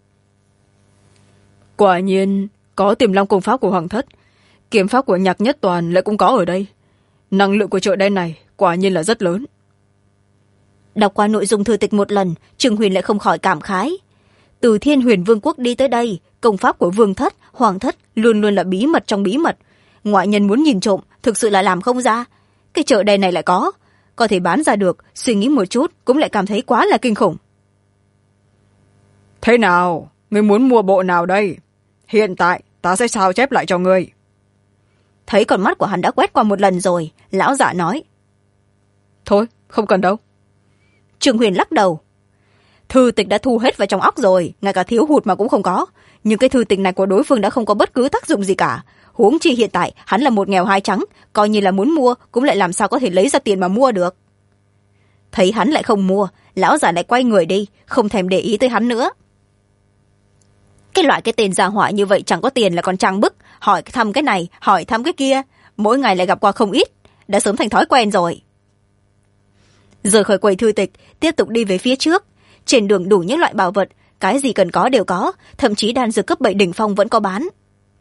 Quả nhiên, có Tiềm Long công pháp của Hoàng thất, kiếm pháp của Nhạc Nhất Toàn lại cũng có ở đây. Năng lượng của chợ đen này quả nhiên là rất lớn. Đọc qua nội dung thư tịch một lần, Trương Huyền lại không khỏi cảm khái. từ Thiên Huyền Vương quốc đi tới đây, công pháp của vương thất, hoàng thất luôn luôn là bí mật trong bí mật. Ngoại nhân muốn nhìn trộm thực sự là làm không ra. Cái chợ đen này lại có thể bán ra được, suy nghĩ một chút cũng lại cảm thấy quá là kinh khủng. Thế nào, ngươi muốn mua bộ nào đây? Hiện tại ta sẽ sao chép lại cho ngươi. Thấy con mắt của hắn đã quét qua một lần rồi, lão giả nói. Thôi, không cần đâu. Trương Huyền lắc đầu. Thư tịch đã thu hết vào trong óc rồi, ngay cả thiếu hụt mà cũng không có. Nhưng cái thư tịch này của đối phương đã không có bất cứ tác dụng gì cả. Huống chi hiện tại hắn là một nghèo hai trắng, coi như là muốn mua cũng lại làm sao có thể lấy ra tiền mà mua được. Thấy hắn lại không mua, lão giả lại quay người đi, không thèm để ý tới hắn nữa. Cái tên gia hỏa như vậy chẳng có tiền là còn trang bức, hỏi thăm cái này, hỏi thăm cái kia, mỗi ngày lại gặp qua không ít, đã sớm thành thói quen rồi. Rời khỏi quầy thư tịch, tiếp tục đi về phía trước. Trên đường đủ những loại bảo vật, cái gì cần có đều có, thậm chí đan dược cấp 7 đỉnh phong vẫn có bán.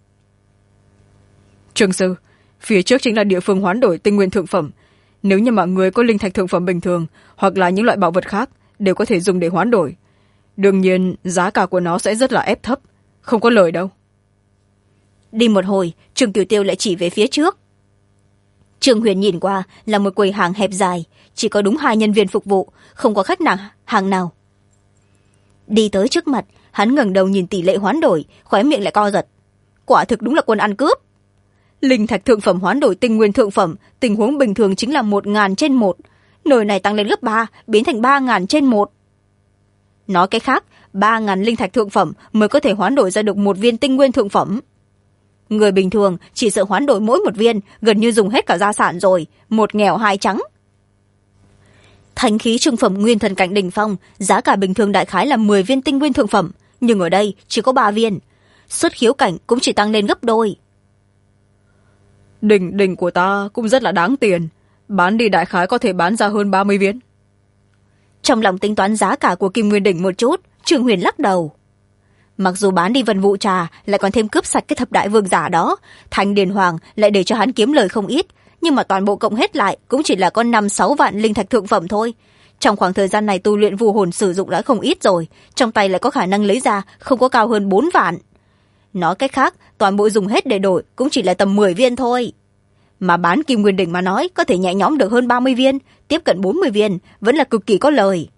Trương sư, phía trước chính là địa phương hoán đổi tinh nguyên thượng phẩm. Nếu như mọi người có linh thạch thượng phẩm bình thường hoặc là những loại bảo vật khác đều có thể dùng để hoán đổi. Đương nhiên giá cả của nó sẽ rất là ép thấp, không có lời đâu. Đi một hồi, Trương Tiểu Tiêu lại chỉ về phía trước. Trương Huyền nhìn qua là một quầy hàng hẹp dài, chỉ có đúng 2 nhân viên phục vụ, không có khách hàng nào. Đi tới trước mặt, hắn ngẩng đầu nhìn tỷ lệ hoán đổi, khóe miệng lại co giật. Quả thực đúng là quân ăn cướp. Linh thạch thượng phẩm hoán đổi tinh nguyên thượng phẩm, tình huống bình thường chính là 1.000/1. Nơi này tăng lên gấp 3, biến thành 3.000/1. Nói cái khác, 3.000 linh thạch thượng phẩm mới có thể hoán đổi ra được 1 viên tinh nguyên thượng phẩm. Người bình thường chỉ sợ hoán đổi mỗi 1 viên, gần như dùng hết cả gia sản rồi, một nghèo hai trắng. Thánh khí trung phẩm nguyên thần cảnh đỉnh phong, giá cả bình thường đại khái là 10 viên tinh nguyên thượng phẩm, nhưng ở đây chỉ có 3 viên. Xuất khiếu cảnh cũng chỉ tăng lên gấp đôi. Đỉnh của ta cũng rất là đáng tiền, bán đi đại khái có thể bán ra hơn 30 viên. Trong lòng tính toán giá cả của Kim Nguyên đỉnh một chút, Trương Huyền lắc đầu. Mặc dù bán đi Vân Vũ Trà lại còn thêm cướp sạch cái thập đại vương giả đó, Thanh Điền Hoàng lại để cho hắn kiếm lời không ít, nhưng mà toàn bộ cộng hết lại cũng chỉ là có 5-6 vạn linh thạch thượng phẩm thôi. Trong khoảng thời gian này tu luyện vu hồn sử dụng đã không ít rồi, trong tay lại có khả năng lấy ra không có cao hơn 4 vạn. Nói cách khác, toàn bộ dùng hết để đổi cũng chỉ là tầm 10 viên thôi. Mà bán Kim Nguyên đỉnh mà nói có thể nhẹ nhõm được hơn 30 viên, tiếp cận 40 viên, vẫn là cực kỳ có lời.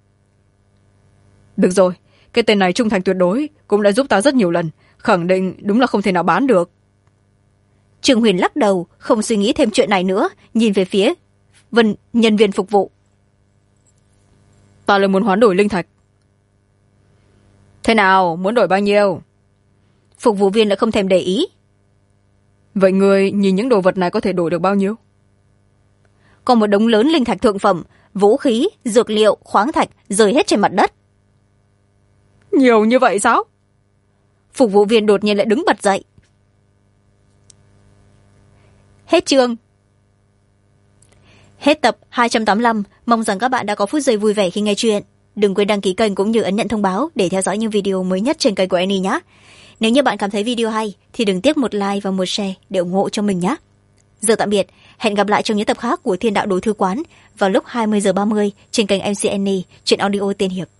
Được rồi, cái tên này trung thành tuyệt đối, cũng đã giúp ta rất nhiều lần, khẳng định đúng là không thể nào bán được. Trương Huyền lắc đầu, không suy nghĩ thêm chuyện này nữa, nhìn về phía nhân viên phục vụ. Ta lại muốn hoán đổi linh thạch. Thế nào, muốn đổi bao nhiêu? Phục vụ viên lại không thèm để ý. Vậy người nhìn những đồ vật này có thể đổi được bao nhiêu? Có một đống lớn linh thạch thượng phẩm, vũ khí, dược liệu, khoáng thạch rơi hết trên mặt đất. Nhiều như vậy sao? Phục vụ viên đột nhiên lại đứng bật dậy. Hết chương. Hết tập 285. Mong rằng các bạn đã có phút giây vui vẻ khi nghe chuyện. Đừng quên đăng ký kênh cũng như ấn nhận thông báo để theo dõi những video mới nhất trên kênh của Annie nhé. Nếu như bạn cảm thấy video hay thì đừng tiếc một like và một share để ủng hộ cho mình nhé. Giờ tạm biệt, hẹn gặp lại trong những tập khác của Thiên Đạo Đồ Thư Quán vào lúc 20h30 trên kênh MC Annie, truyện audio tiên hiệp.